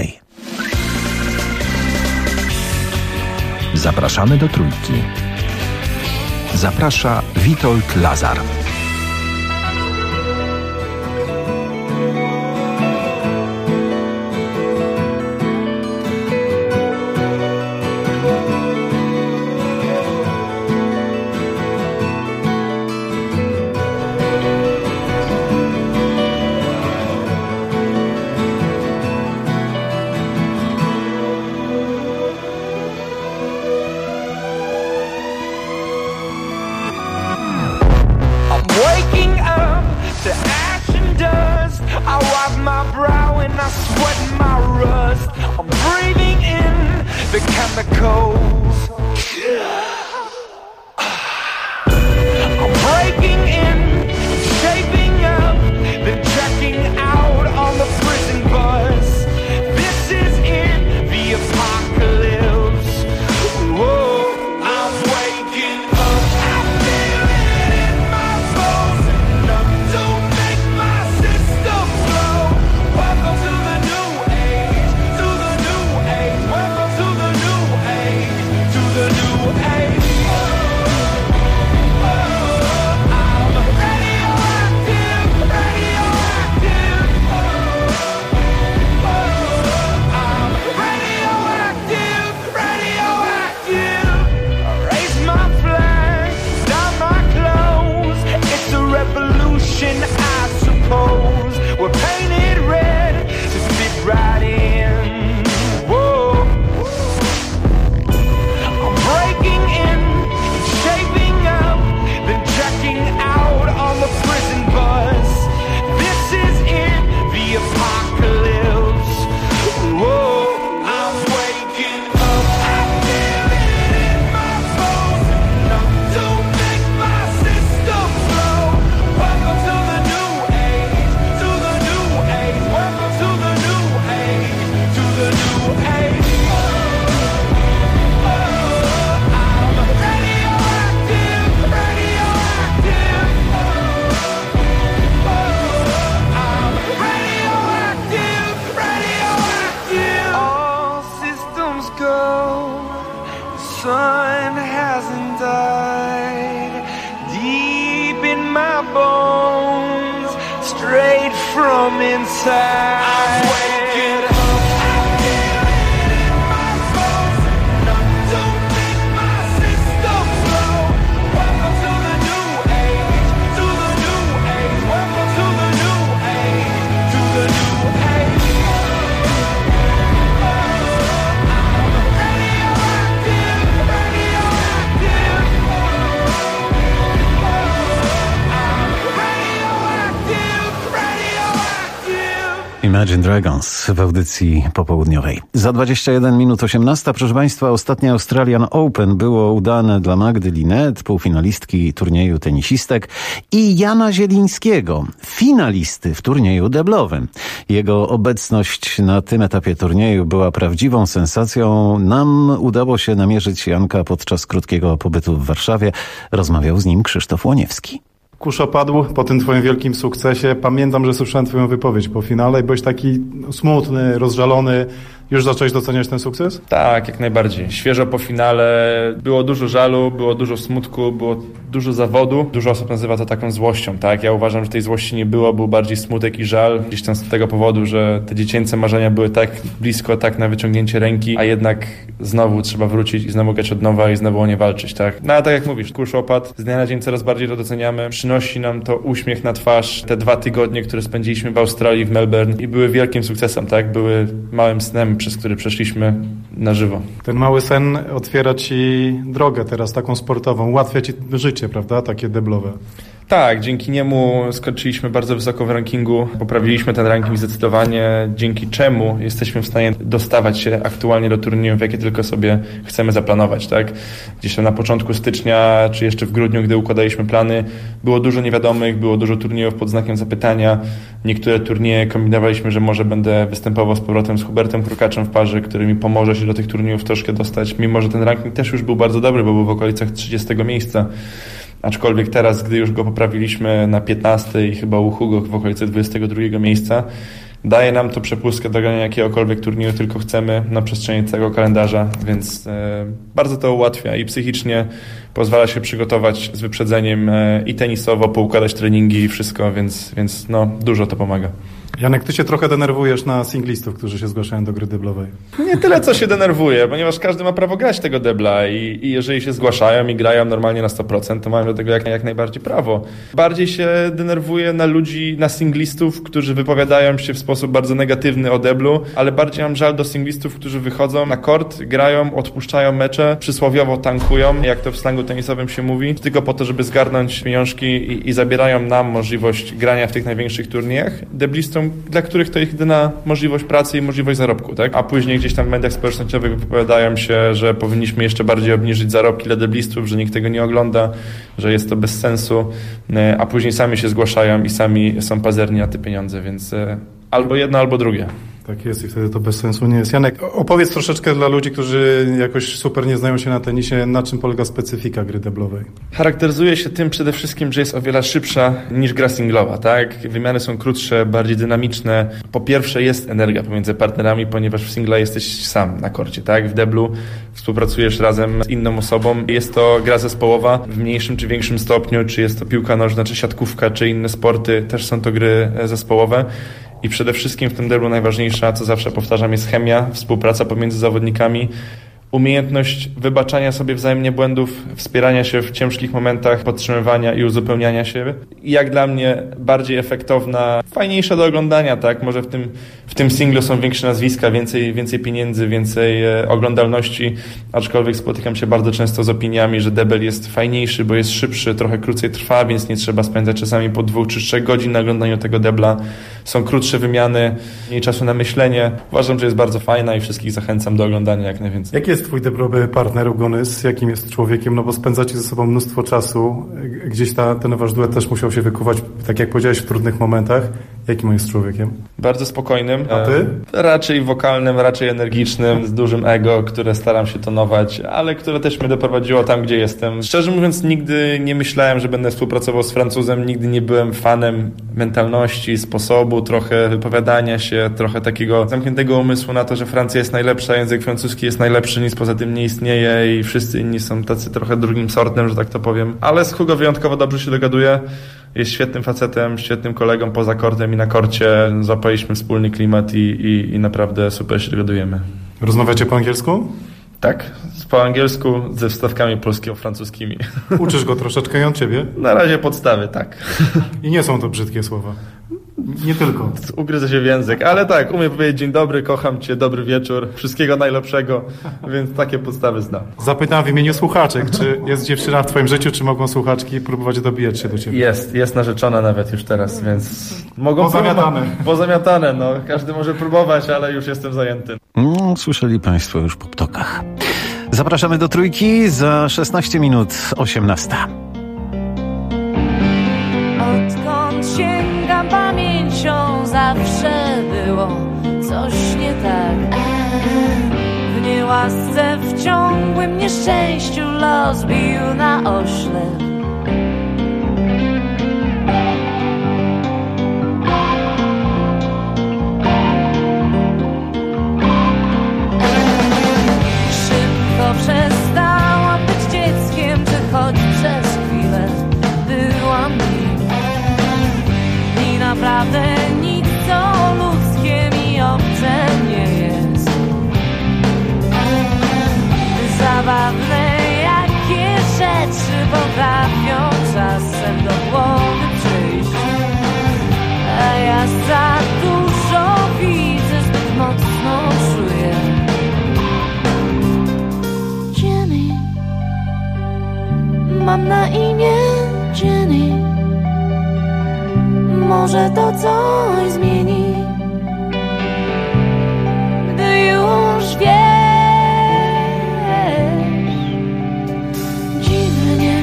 Zapraszamy do Trójki. Zaprasza Witold Lazar. Imagine Dragons w audycji popołudniowej. Za 21 minut 18, proszę Państwa, ostatnie Australian Open było udane dla Magdy Linette, półfinalistki turnieju tenisistek, i Jana Zielińskiego, finalisty w turnieju deblowym. Jego obecność na tym etapie turnieju była prawdziwą sensacją. Nam udało się namierzyć Janka podczas krótkiego pobytu w Warszawie. Rozmawiał z nim Krzysztof Łoniewski. Kurz opadł po tym twoim wielkim sukcesie. Pamiętam, że słyszałem twoją wypowiedź po finale i byłeś taki smutny, rozżalony. Już zacząłeś doceniać ten sukces? Tak, jak najbardziej. Świeżo po finale było dużo żalu, było dużo smutku, było dużo zawodu. Dużo osób nazywa to taką złością, tak? Ja uważam, że tej złości nie było, był bardziej smutek i żal. Gdzieś tam z tego powodu, że te dziecięce marzenia były tak blisko, tak na wyciągnięcie ręki, a jednak znowu trzeba wrócić i znowu grać od nowa i znowu o nie walczyć, tak? No a tak jak mówisz, kurz opadł, z dnia na dzień coraz bardziej to doceniamy. Przynosi nam to uśmiech na twarz. Te 2 tygodnie, które spędziliśmy w Australii, w Melbourne, i były wielkim sukcesem, tak? Były małym snem, przez który przeszliśmy na żywo. Ten mały sen otwiera ci drogę teraz taką sportową, ułatwia ci życie, prawda? Takie deblowe. Tak, dzięki niemu skoczyliśmy bardzo wysoko w rankingu, poprawiliśmy ten ranking zdecydowanie, dzięki czemu jesteśmy w stanie dostawać się aktualnie do turniejów, jakie tylko sobie chcemy zaplanować, tak? Gdzieś tam na początku stycznia, czy jeszcze w grudniu, gdy układaliśmy plany, było dużo niewiadomych, było dużo turniejów pod znakiem zapytania. Niektóre turnieje kombinowaliśmy, że może będę występował z powrotem z Hubertem Hurkaczem w parze, który mi pomoże się do tych turniejów troszkę dostać, mimo że ten ranking też już był bardzo dobry, bo był w okolicach 30 miejsca. Aczkolwiek teraz, gdy już go poprawiliśmy na 15 i chyba u Hugo w okolicy 22 miejsca, daje nam to przepustkę do grania jakiegokolwiek turnieju tylko chcemy na przestrzeni całego kalendarza, więc bardzo to ułatwia i psychicznie pozwala się przygotować z wyprzedzeniem i tenisowo, poukładać treningi i wszystko, więc no, dużo to pomaga. Janek, ty się trochę denerwujesz na singlistów, którzy się zgłaszają do gry deblowej. Nie tyle, co się denerwuję, ponieważ każdy ma prawo grać tego debla i jeżeli się zgłaszają i grają normalnie na 100%, to mają do tego jak najbardziej prawo. Bardziej się denerwuję na ludzi, na singlistów, którzy wypowiadają się w sposób bardzo negatywny o deblu, ale bardziej mam żal do singlistów, którzy wychodzą na kort, grają, odpuszczają mecze, przysłowiowo tankują, jak to w slangu tenisowym się mówi, tylko po to, żeby zgarnąć pieniążki i zabierają nam możliwość grania w tych największych turniejach. Deblistom, dla których to ich jedyna możliwość pracy i możliwość zarobku, tak? A później gdzieś tam w mediach społecznościowych wypowiadają się, że powinniśmy jeszcze bardziej obniżyć zarobki dla deblistów, że nikt tego nie ogląda, że jest to bez sensu, a później sami się zgłaszają i sami są pazerni na te pieniądze, więc albo jedno, albo drugie. Tak jest i wtedy to bez sensu nie jest. Janek, opowiedz troszeczkę dla ludzi, którzy jakoś super nie znają się na tenisie, na czym polega specyfika gry deblowej. Charakteryzuje się tym przede wszystkim, że jest o wiele szybsza niż gra singlowa, tak? Wymiany są krótsze, bardziej dynamiczne. Po pierwsze jest energia pomiędzy partnerami, ponieważ w singla jesteś sam na korcie, tak? W deblu współpracujesz razem z inną osobą. Jest to gra zespołowa w mniejszym czy większym stopniu, czy jest to piłka nożna, czy siatkówka, czy inne sporty, też są to gry zespołowe. I przede wszystkim w tym deblu najważniejsza, co zawsze powtarzam, jest chemia, współpraca pomiędzy zawodnikami, umiejętność wybaczania sobie wzajemnie błędów, wspierania się w ciężkich momentach, podtrzymywania i uzupełniania się. I jak dla mnie bardziej efektowna, fajniejsza do oglądania, tak? Może w tym singlu są większe nazwiska, więcej pieniędzy, więcej oglądalności, aczkolwiek spotykam się bardzo często z opiniami, że debel jest fajniejszy, bo jest szybszy, trochę krócej trwa, więc nie trzeba spędzać czasami po 2 czy 3 godzin na oglądaniu tego debla. Są krótsze wymiany, mniej czasu na myślenie. Uważam, że jest bardzo fajna i wszystkich zachęcam do oglądania jak najwięcej. Jaki jest twój deblowy partner Ugonys? Jakim jest człowiekiem? No bo spędzacie ze sobą mnóstwo czasu. Gdzieś ten wasz duet też musiał się wykuwać, tak jak powiedziałeś, w trudnych momentach. Jakim on jest człowiekiem? Bardzo spokojnym. A ty? Raczej wokalnym, raczej energicznym, z dużym ego, które staram się tonować, ale które też mnie doprowadziło tam, gdzie jestem. Szczerze mówiąc, nigdy nie myślałem, że będę współpracował z Francuzem. Nigdy nie byłem fanem mentalności, sposobu, trochę wypowiadania się, trochę takiego zamkniętego umysłu na to, że Francja jest najlepsza, język francuski jest najlepszy, nic poza tym nie istnieje i wszyscy inni są tacy trochę drugim sortem, że tak to powiem. Ale z Hugo wyjątkowo dobrze się dogaduję. Jest świetnym facetem, świetnym kolegą poza kortem i na korcie. Złapaliśmy wspólny klimat i naprawdę super się dogadujemy. Rozmawiacie po angielsku? Tak, po angielsku ze wstawkami polskiego-francuskimi. Uczysz go troszeczkę i on ciebie? Na razie podstawy, tak. I nie są to brzydkie słowa. Nie tylko. Ugryzę się w język, ale tak, umiem powiedzieć dzień dobry, kocham cię, dobry wieczór, wszystkiego najlepszego, więc takie podstawy znam. Zapytam w imieniu słuchaczek, czy jest dziewczyna w twoim życiu, czy mogą słuchaczki próbować dobijać się do ciebie? Jest narzeczona nawet już teraz, więc mogą pozamiatane, no każdy może próbować, ale już jestem zajęty. Słyszeli państwo już po ptokach. Zapraszamy do Trójki za 16 minut 18. Odkąd sięgam pamięcią, zawsze było coś nie tak. W niełasce, w ciągłym nieszczęściu los bił na oślep. Szybko przestałam być dzieckiem, czy choć przez chwilę byłam nim. I naprawdę nic co ludzkie mi obce nie jest. Zabawne jakie rzeczy potrafią czasem do głowy przyjść. A ja za dużo widzę, zbyt mocno czuję. Jenny, mam na imię Jenny. Może to coś zmieni, gdy już wiesz. Dziwnie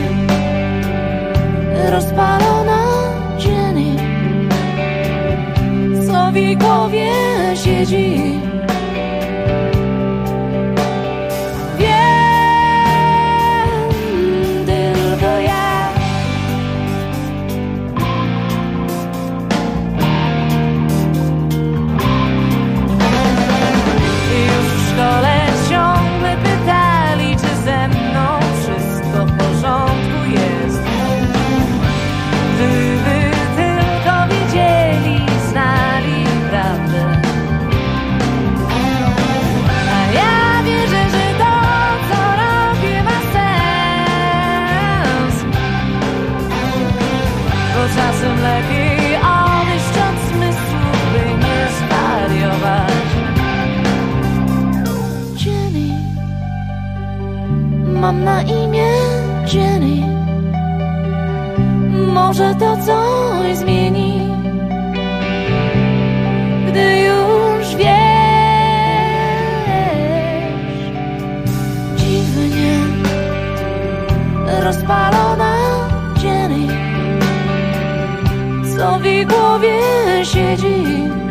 rozpalona Jenny, co w jej głowie siedzi. Mam na imię Jenny. Może to coś zmieni, gdy już wiesz. Dziwnie rozpalona Jenny, co w jej głowie siedzi.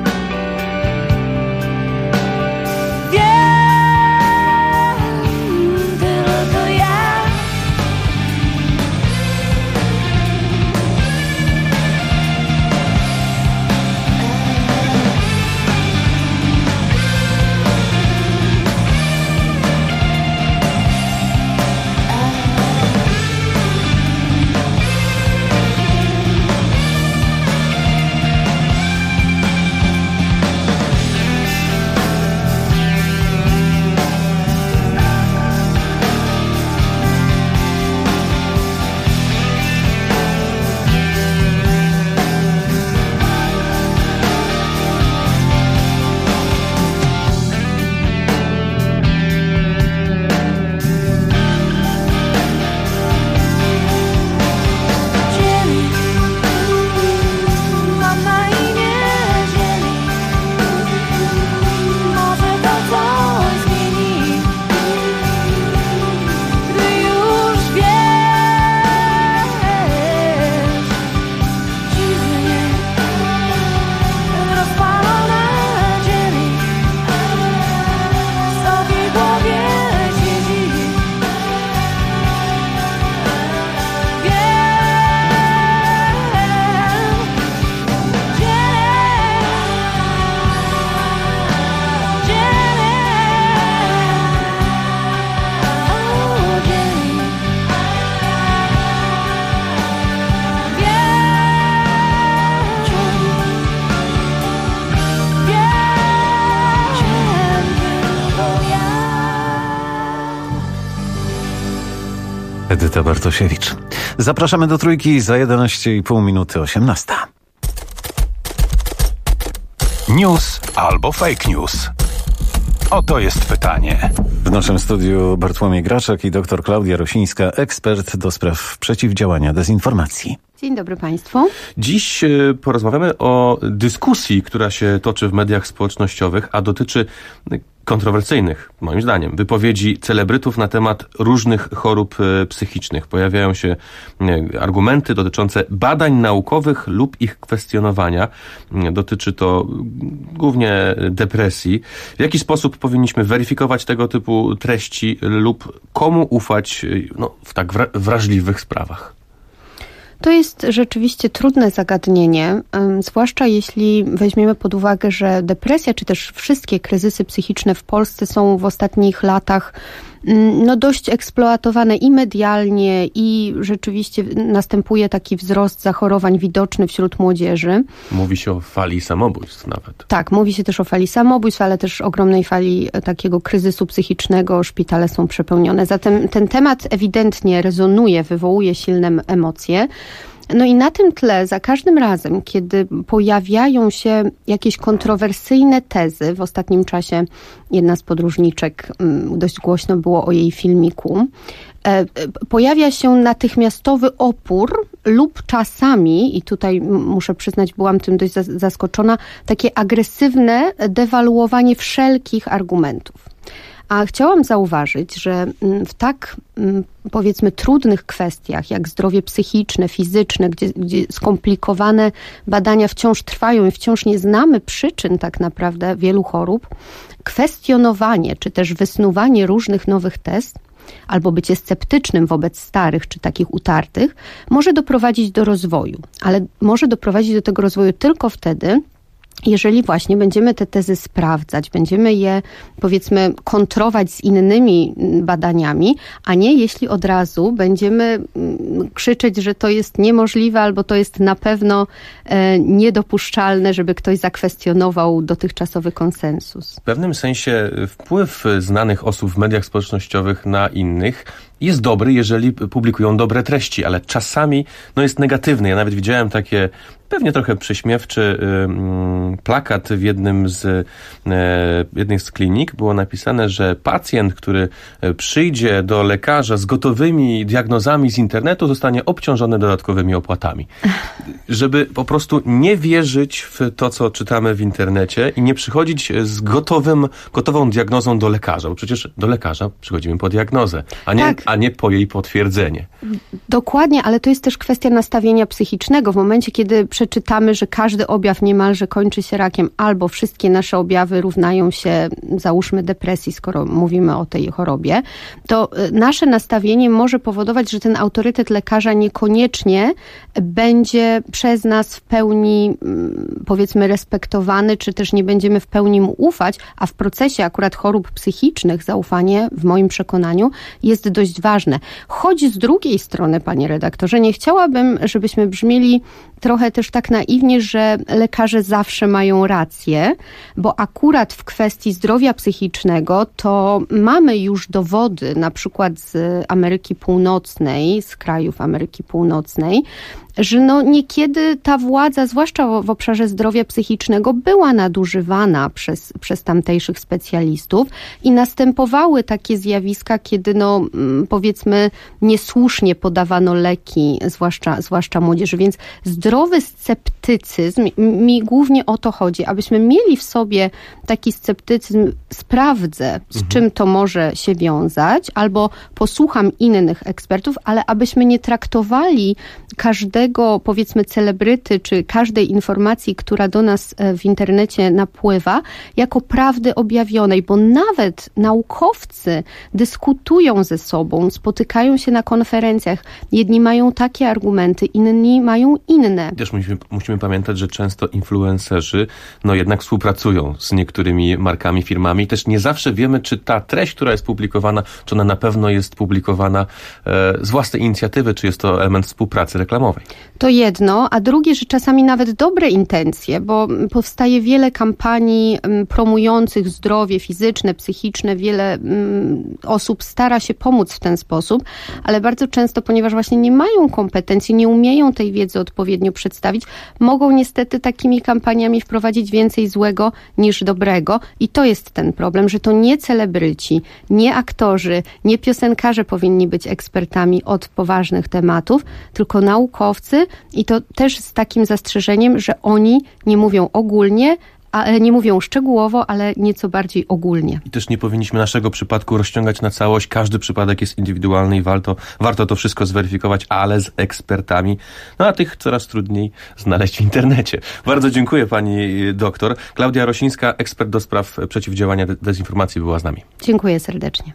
Edyta Bartosiewicz. Zapraszamy do Trójki za 11,5 minuty 18. News albo fake news? Oto jest pytanie. W naszym studiu Bartłomiej Graczek i dr Klaudia Rosińska, ekspert do spraw przeciwdziałania dezinformacji. Dzień dobry Państwu. Dziś porozmawiamy o dyskusji, która się toczy w mediach społecznościowych, a dotyczy kontrowersyjnych, moim zdaniem, wypowiedzi celebrytów na temat różnych chorób psychicznych. Pojawiają się argumenty dotyczące badań naukowych lub ich kwestionowania. Dotyczy to głównie depresji. W jaki sposób powinniśmy weryfikować tego typu treści lub komu ufać w tak wrażliwych sprawach? To jest rzeczywiście trudne zagadnienie, zwłaszcza jeśli weźmiemy pod uwagę, że depresja, czy też wszystkie kryzysy psychiczne w Polsce są w ostatnich latach dość eksploatowane i medialnie, i rzeczywiście następuje taki wzrost zachorowań widoczny wśród młodzieży. Mówi się o fali samobójstw nawet. Tak, mówi się też o fali samobójstw, ale też ogromnej fali takiego kryzysu psychicznego. Szpitale są przepełnione. Zatem ten temat ewidentnie rezonuje, wywołuje silne emocje. No i na tym tle za każdym razem, kiedy pojawiają się jakieś kontrowersyjne tezy, w ostatnim czasie jedna z podróżniczek, dość głośno było o jej filmiku, pojawia się natychmiastowy opór lub czasami, i tutaj muszę przyznać, byłam tym dość zaskoczona, takie agresywne dewaluowanie wszelkich argumentów. A chciałam zauważyć, że w tak, powiedzmy, trudnych kwestiach, jak zdrowie psychiczne, fizyczne, gdzie skomplikowane badania wciąż trwają i wciąż nie znamy przyczyn tak naprawdę wielu chorób, kwestionowanie czy też wysnuwanie różnych nowych tez albo bycie sceptycznym wobec starych czy takich utartych może doprowadzić do rozwoju, ale może doprowadzić do tego rozwoju tylko wtedy, jeżeli właśnie będziemy te tezy sprawdzać, będziemy je, powiedzmy, kontrować z innymi badaniami, a nie jeśli od razu będziemy krzyczeć, że to jest niemożliwe albo to jest na pewno niedopuszczalne, żeby ktoś zakwestionował dotychczasowy konsensus. W pewnym sensie wpływ znanych osób w mediach społecznościowych na innych jest dobry, jeżeli publikują dobre treści, ale czasami jest negatywny. Ja nawet widziałem takie pewnie trochę prześmiewczy plakat w jednej z klinik. Było napisane, że pacjent, który przyjdzie do lekarza z gotowymi diagnozami z internetu, zostanie obciążony dodatkowymi opłatami. Żeby po prostu nie wierzyć w to, co czytamy w internecie i nie przychodzić z gotową diagnozą do lekarza, bo przecież do lekarza przychodzimy po diagnozę, a nie po jej potwierdzenie. Dokładnie, ale to jest też kwestia nastawienia psychicznego. W momencie, kiedy przeczytamy, że każdy objaw niemalże kończy się rakiem, albo wszystkie nasze objawy równają się, załóżmy, depresji, skoro mówimy o tej chorobie, to nasze nastawienie może powodować, że ten autorytet lekarza niekoniecznie będzie przez nas w pełni, powiedzmy, respektowany, czy też nie będziemy w pełni mu ufać, a w procesie akurat chorób psychicznych zaufanie, w moim przekonaniu, jest dość ważne. Choć z drugiej strony, panie redaktorze, nie chciałabym, żebyśmy brzmieli trochę też tak naiwnie, że lekarze zawsze mają rację, bo akurat w kwestii zdrowia psychicznego to mamy już dowody, na przykład z Ameryki Północnej, z krajów Ameryki Północnej, że niekiedy ta władza, zwłaszcza w obszarze zdrowia psychicznego, była nadużywana przez tamtejszych specjalistów i następowały takie zjawiska, kiedy powiedzmy niesłusznie podawano leki, zwłaszcza młodzieży. Więc zdrowy sceptycyzm, mi głównie o to chodzi, abyśmy mieli w sobie taki sceptycyzm, sprawdzę, z czym to może się wiązać, albo posłucham innych ekspertów, ale abyśmy nie traktowali każdego, powiedzmy, celebryty, czy każdej informacji, która do nas w internecie napływa, jako prawdy objawionej, bo nawet naukowcy dyskutują ze sobą, spotykają się na konferencjach. Jedni mają takie argumenty, inni mają inne. Też musimy pamiętać, że często influencerzy jednak współpracują z niektórymi markami, firmami. Też nie zawsze wiemy, czy ta treść, która jest publikowana, czy ona na pewno jest publikowana z własnej inicjatywy, czy jest to element współpracy reklamowej. To jedno, a drugie, że czasami nawet dobre intencje, bo powstaje wiele kampanii promujących zdrowie fizyczne, psychiczne, wiele osób stara się pomóc w ten sposób, ale bardzo często, ponieważ właśnie nie mają kompetencji, nie umieją tej wiedzy odpowiednio przedstawić, mogą niestety takimi kampaniami wprowadzić więcej złego niż dobrego i to jest ten problem, że to nie celebryci, nie aktorzy, nie piosenkarze powinni być ekspertami od poważnych tematów, tylko naukowcy i to też z takim zastrzeżeniem, że oni nie mówią ogólnie, ale nie mówią szczegółowo, ale nieco bardziej ogólnie. I też nie powinniśmy naszego przypadku rozciągać na całość. Każdy przypadek jest indywidualny i warto to wszystko zweryfikować, ale z ekspertami. A tych coraz trudniej znaleźć w internecie. Bardzo dziękuję pani doktor. Klaudia Rosińska, ekspert do spraw przeciwdziałania dezinformacji, była z nami. Dziękuję serdecznie.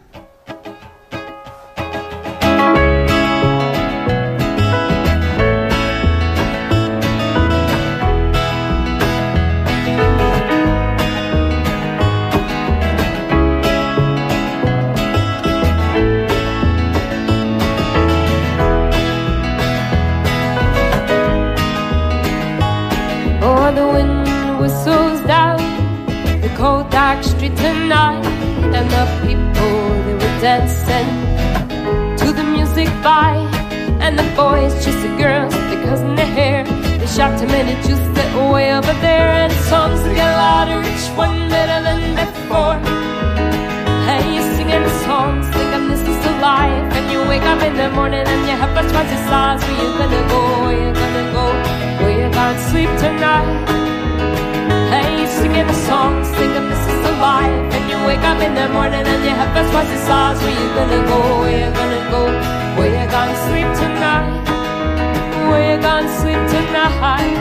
Tonight, and the people, they were dancing to the music by, and the boys chased the girls with their cousin their hair. They shot him and it just that way over there, and the songs that get louder, each one better than before. And you're singing the songs, thinking this is the life, and you wake up in the morning and you have twice the size. Where you gonna go? Where you gonna go? Where you gonna sleep tonight? And you're singing the songs, thinking this is the life, and you wake up in the morning and you have twice the size. Where you gonna go? Where you gonna go? Where you gonna sleep tonight? Where you gonna sleep tonight?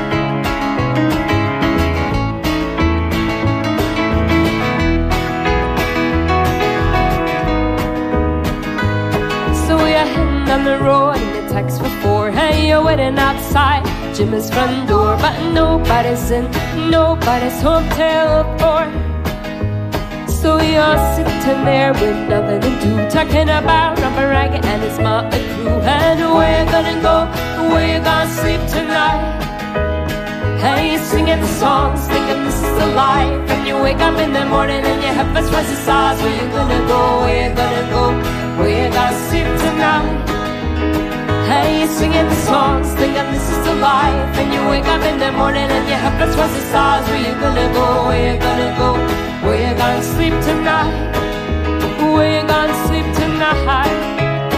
So we're heading on the road and the text for 4. Hey, you're waiting outside Jimmy's front door, but nobody's in, nobody's home till 4. So you're sitting there with nothing to do, talking about Robert Ragged and his motley crew. And where you gonna go? Where you gonna sleep tonight? Hey, you're singing the songs, thinking this is the life, and you wake up in the morning and you have twice the size. Where you gonna go? Where you gonna go? Where you gonna sleep tonight? Hey, you're singing the songs, thinking this is a life, and you wake up in the morning and your head twice the size. Where you gonna go? Where you gonna go? Where you gonna sleep tonight? Where you gonna sleep tonight?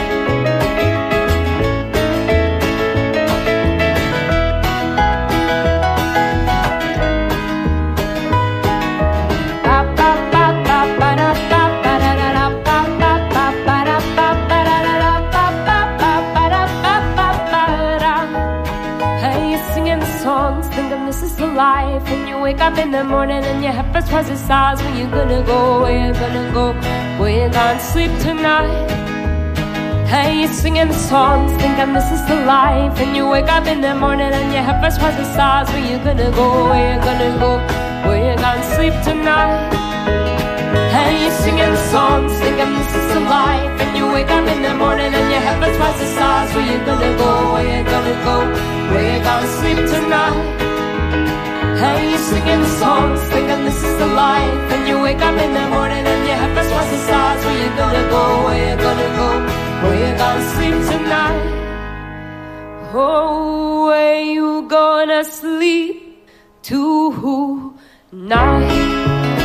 Life, and you wake up in the morning and your head first twice the size. Where you gonna go? Where you gonna go? Where you gonna sleep tonight? Hey, you're singing the songs, thinking this is the life, and you wake up in the morning and your head first twice the size. Where you gonna go? Where you gonna go? Where you gonna sleep tonight? Hey, you're singing the songs, thinking this is the life, and you wake up in the morning and your head first twice the size. Where you gonna go? Where you gonna go? Where you gonna sleep tonight? Hey, you're singing the songs, thinking this is the life, and you wake up in the morning and your head first twice the size. Where you gonna go? Where you gonna go? Where you gonna sleep tonight? Oh, where you gonna sleep tonight?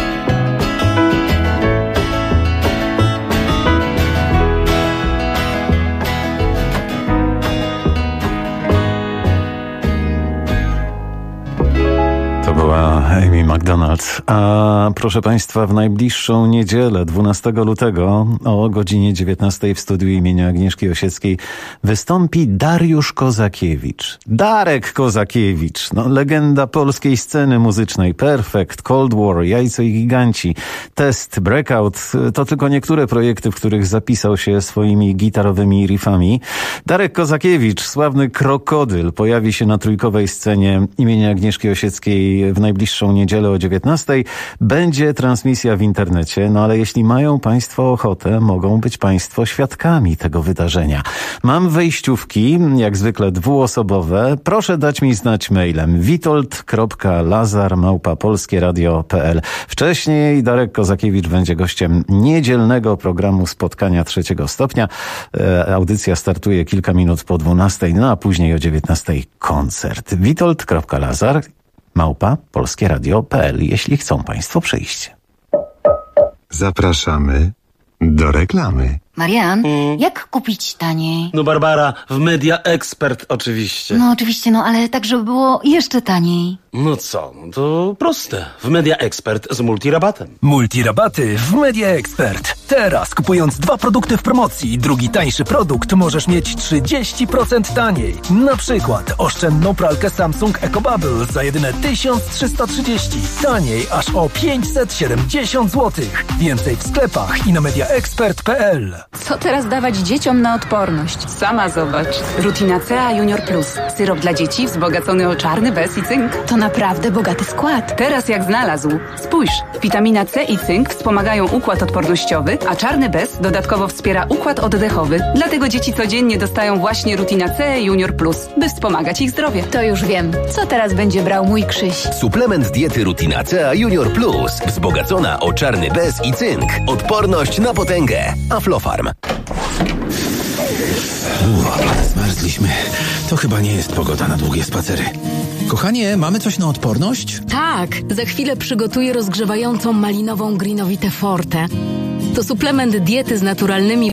To była Amy McDonald. A proszę Państwa, w najbliższą niedzielę, 12 lutego o godzinie 19 w studiu imienia Agnieszki Osieckiej wystąpi Dariusz Kozakiewicz. Darek Kozakiewicz, legenda polskiej sceny muzycznej. Perfect, Cold War, Jajco i Giganci, Test, Breakout. To tylko niektóre projekty, w których zapisał się swoimi gitarowymi riffami. Darek Kozakiewicz, sławny krokodyl, pojawi się na trójkowej scenie imienia Agnieszki Osieckiej w najbliższą niedzielę o 19:00. Będzie transmisja w internecie, ale jeśli mają Państwo ochotę, mogą być Państwo świadkami tego wydarzenia. Mam wejściówki, jak zwykle dwuosobowe. Proszę dać mi znać mailem witold.lazar@polskieradio.pl. Wcześniej Darek Kozakiewicz będzie gościem niedzielnego programu Spotkania trzeciego stopnia. Audycja startuje kilka minut po 12:00, a później o 19:00 koncert. witold.lazar@polskieradio.pl, jeśli chcą Państwo przyjść. Zapraszamy do reklamy. Marian, jak kupić taniej? No Barbara, w Media Expert oczywiście. No oczywiście, ale tak, żeby było jeszcze taniej. No co, to proste. W Media Expert z multirabatem. Multirabaty w Media Expert. Teraz kupując 2 produkty w promocji, drugi tańszy produkt możesz mieć 30% taniej. Na przykład oszczędną pralkę Samsung EcoBubble za jedyne 1330. Taniej aż o 570 zł. Więcej w sklepach i na mediaexpert.pl. Co teraz dawać dzieciom na odporność? Sama zobacz. Rutina CA Junior Plus. Syrop dla dzieci wzbogacony o czarny bez i cynk. To naprawdę bogaty skład. Teraz jak znalazł. Spójrz, witamina C i cynk wspomagają układ odpornościowy, a czarny bez dodatkowo wspiera układ oddechowy. Dlatego dzieci codziennie dostają właśnie Rutina C Junior Plus, by wspomagać ich zdrowie. To już wiem. Co teraz będzie brał mój Krzyś? Suplement diety Rutina CA Junior Plus. Wzbogacona o czarny bez i cynk. Odporność na potęgę. Aflofarm. Zmarzliśmy. To chyba nie jest pogoda na długie spacery. Kochanie, mamy coś na odporność? Tak, za chwilę przygotuję rozgrzewającą malinową Greenowite Forte. To suplement diety z naturalnymi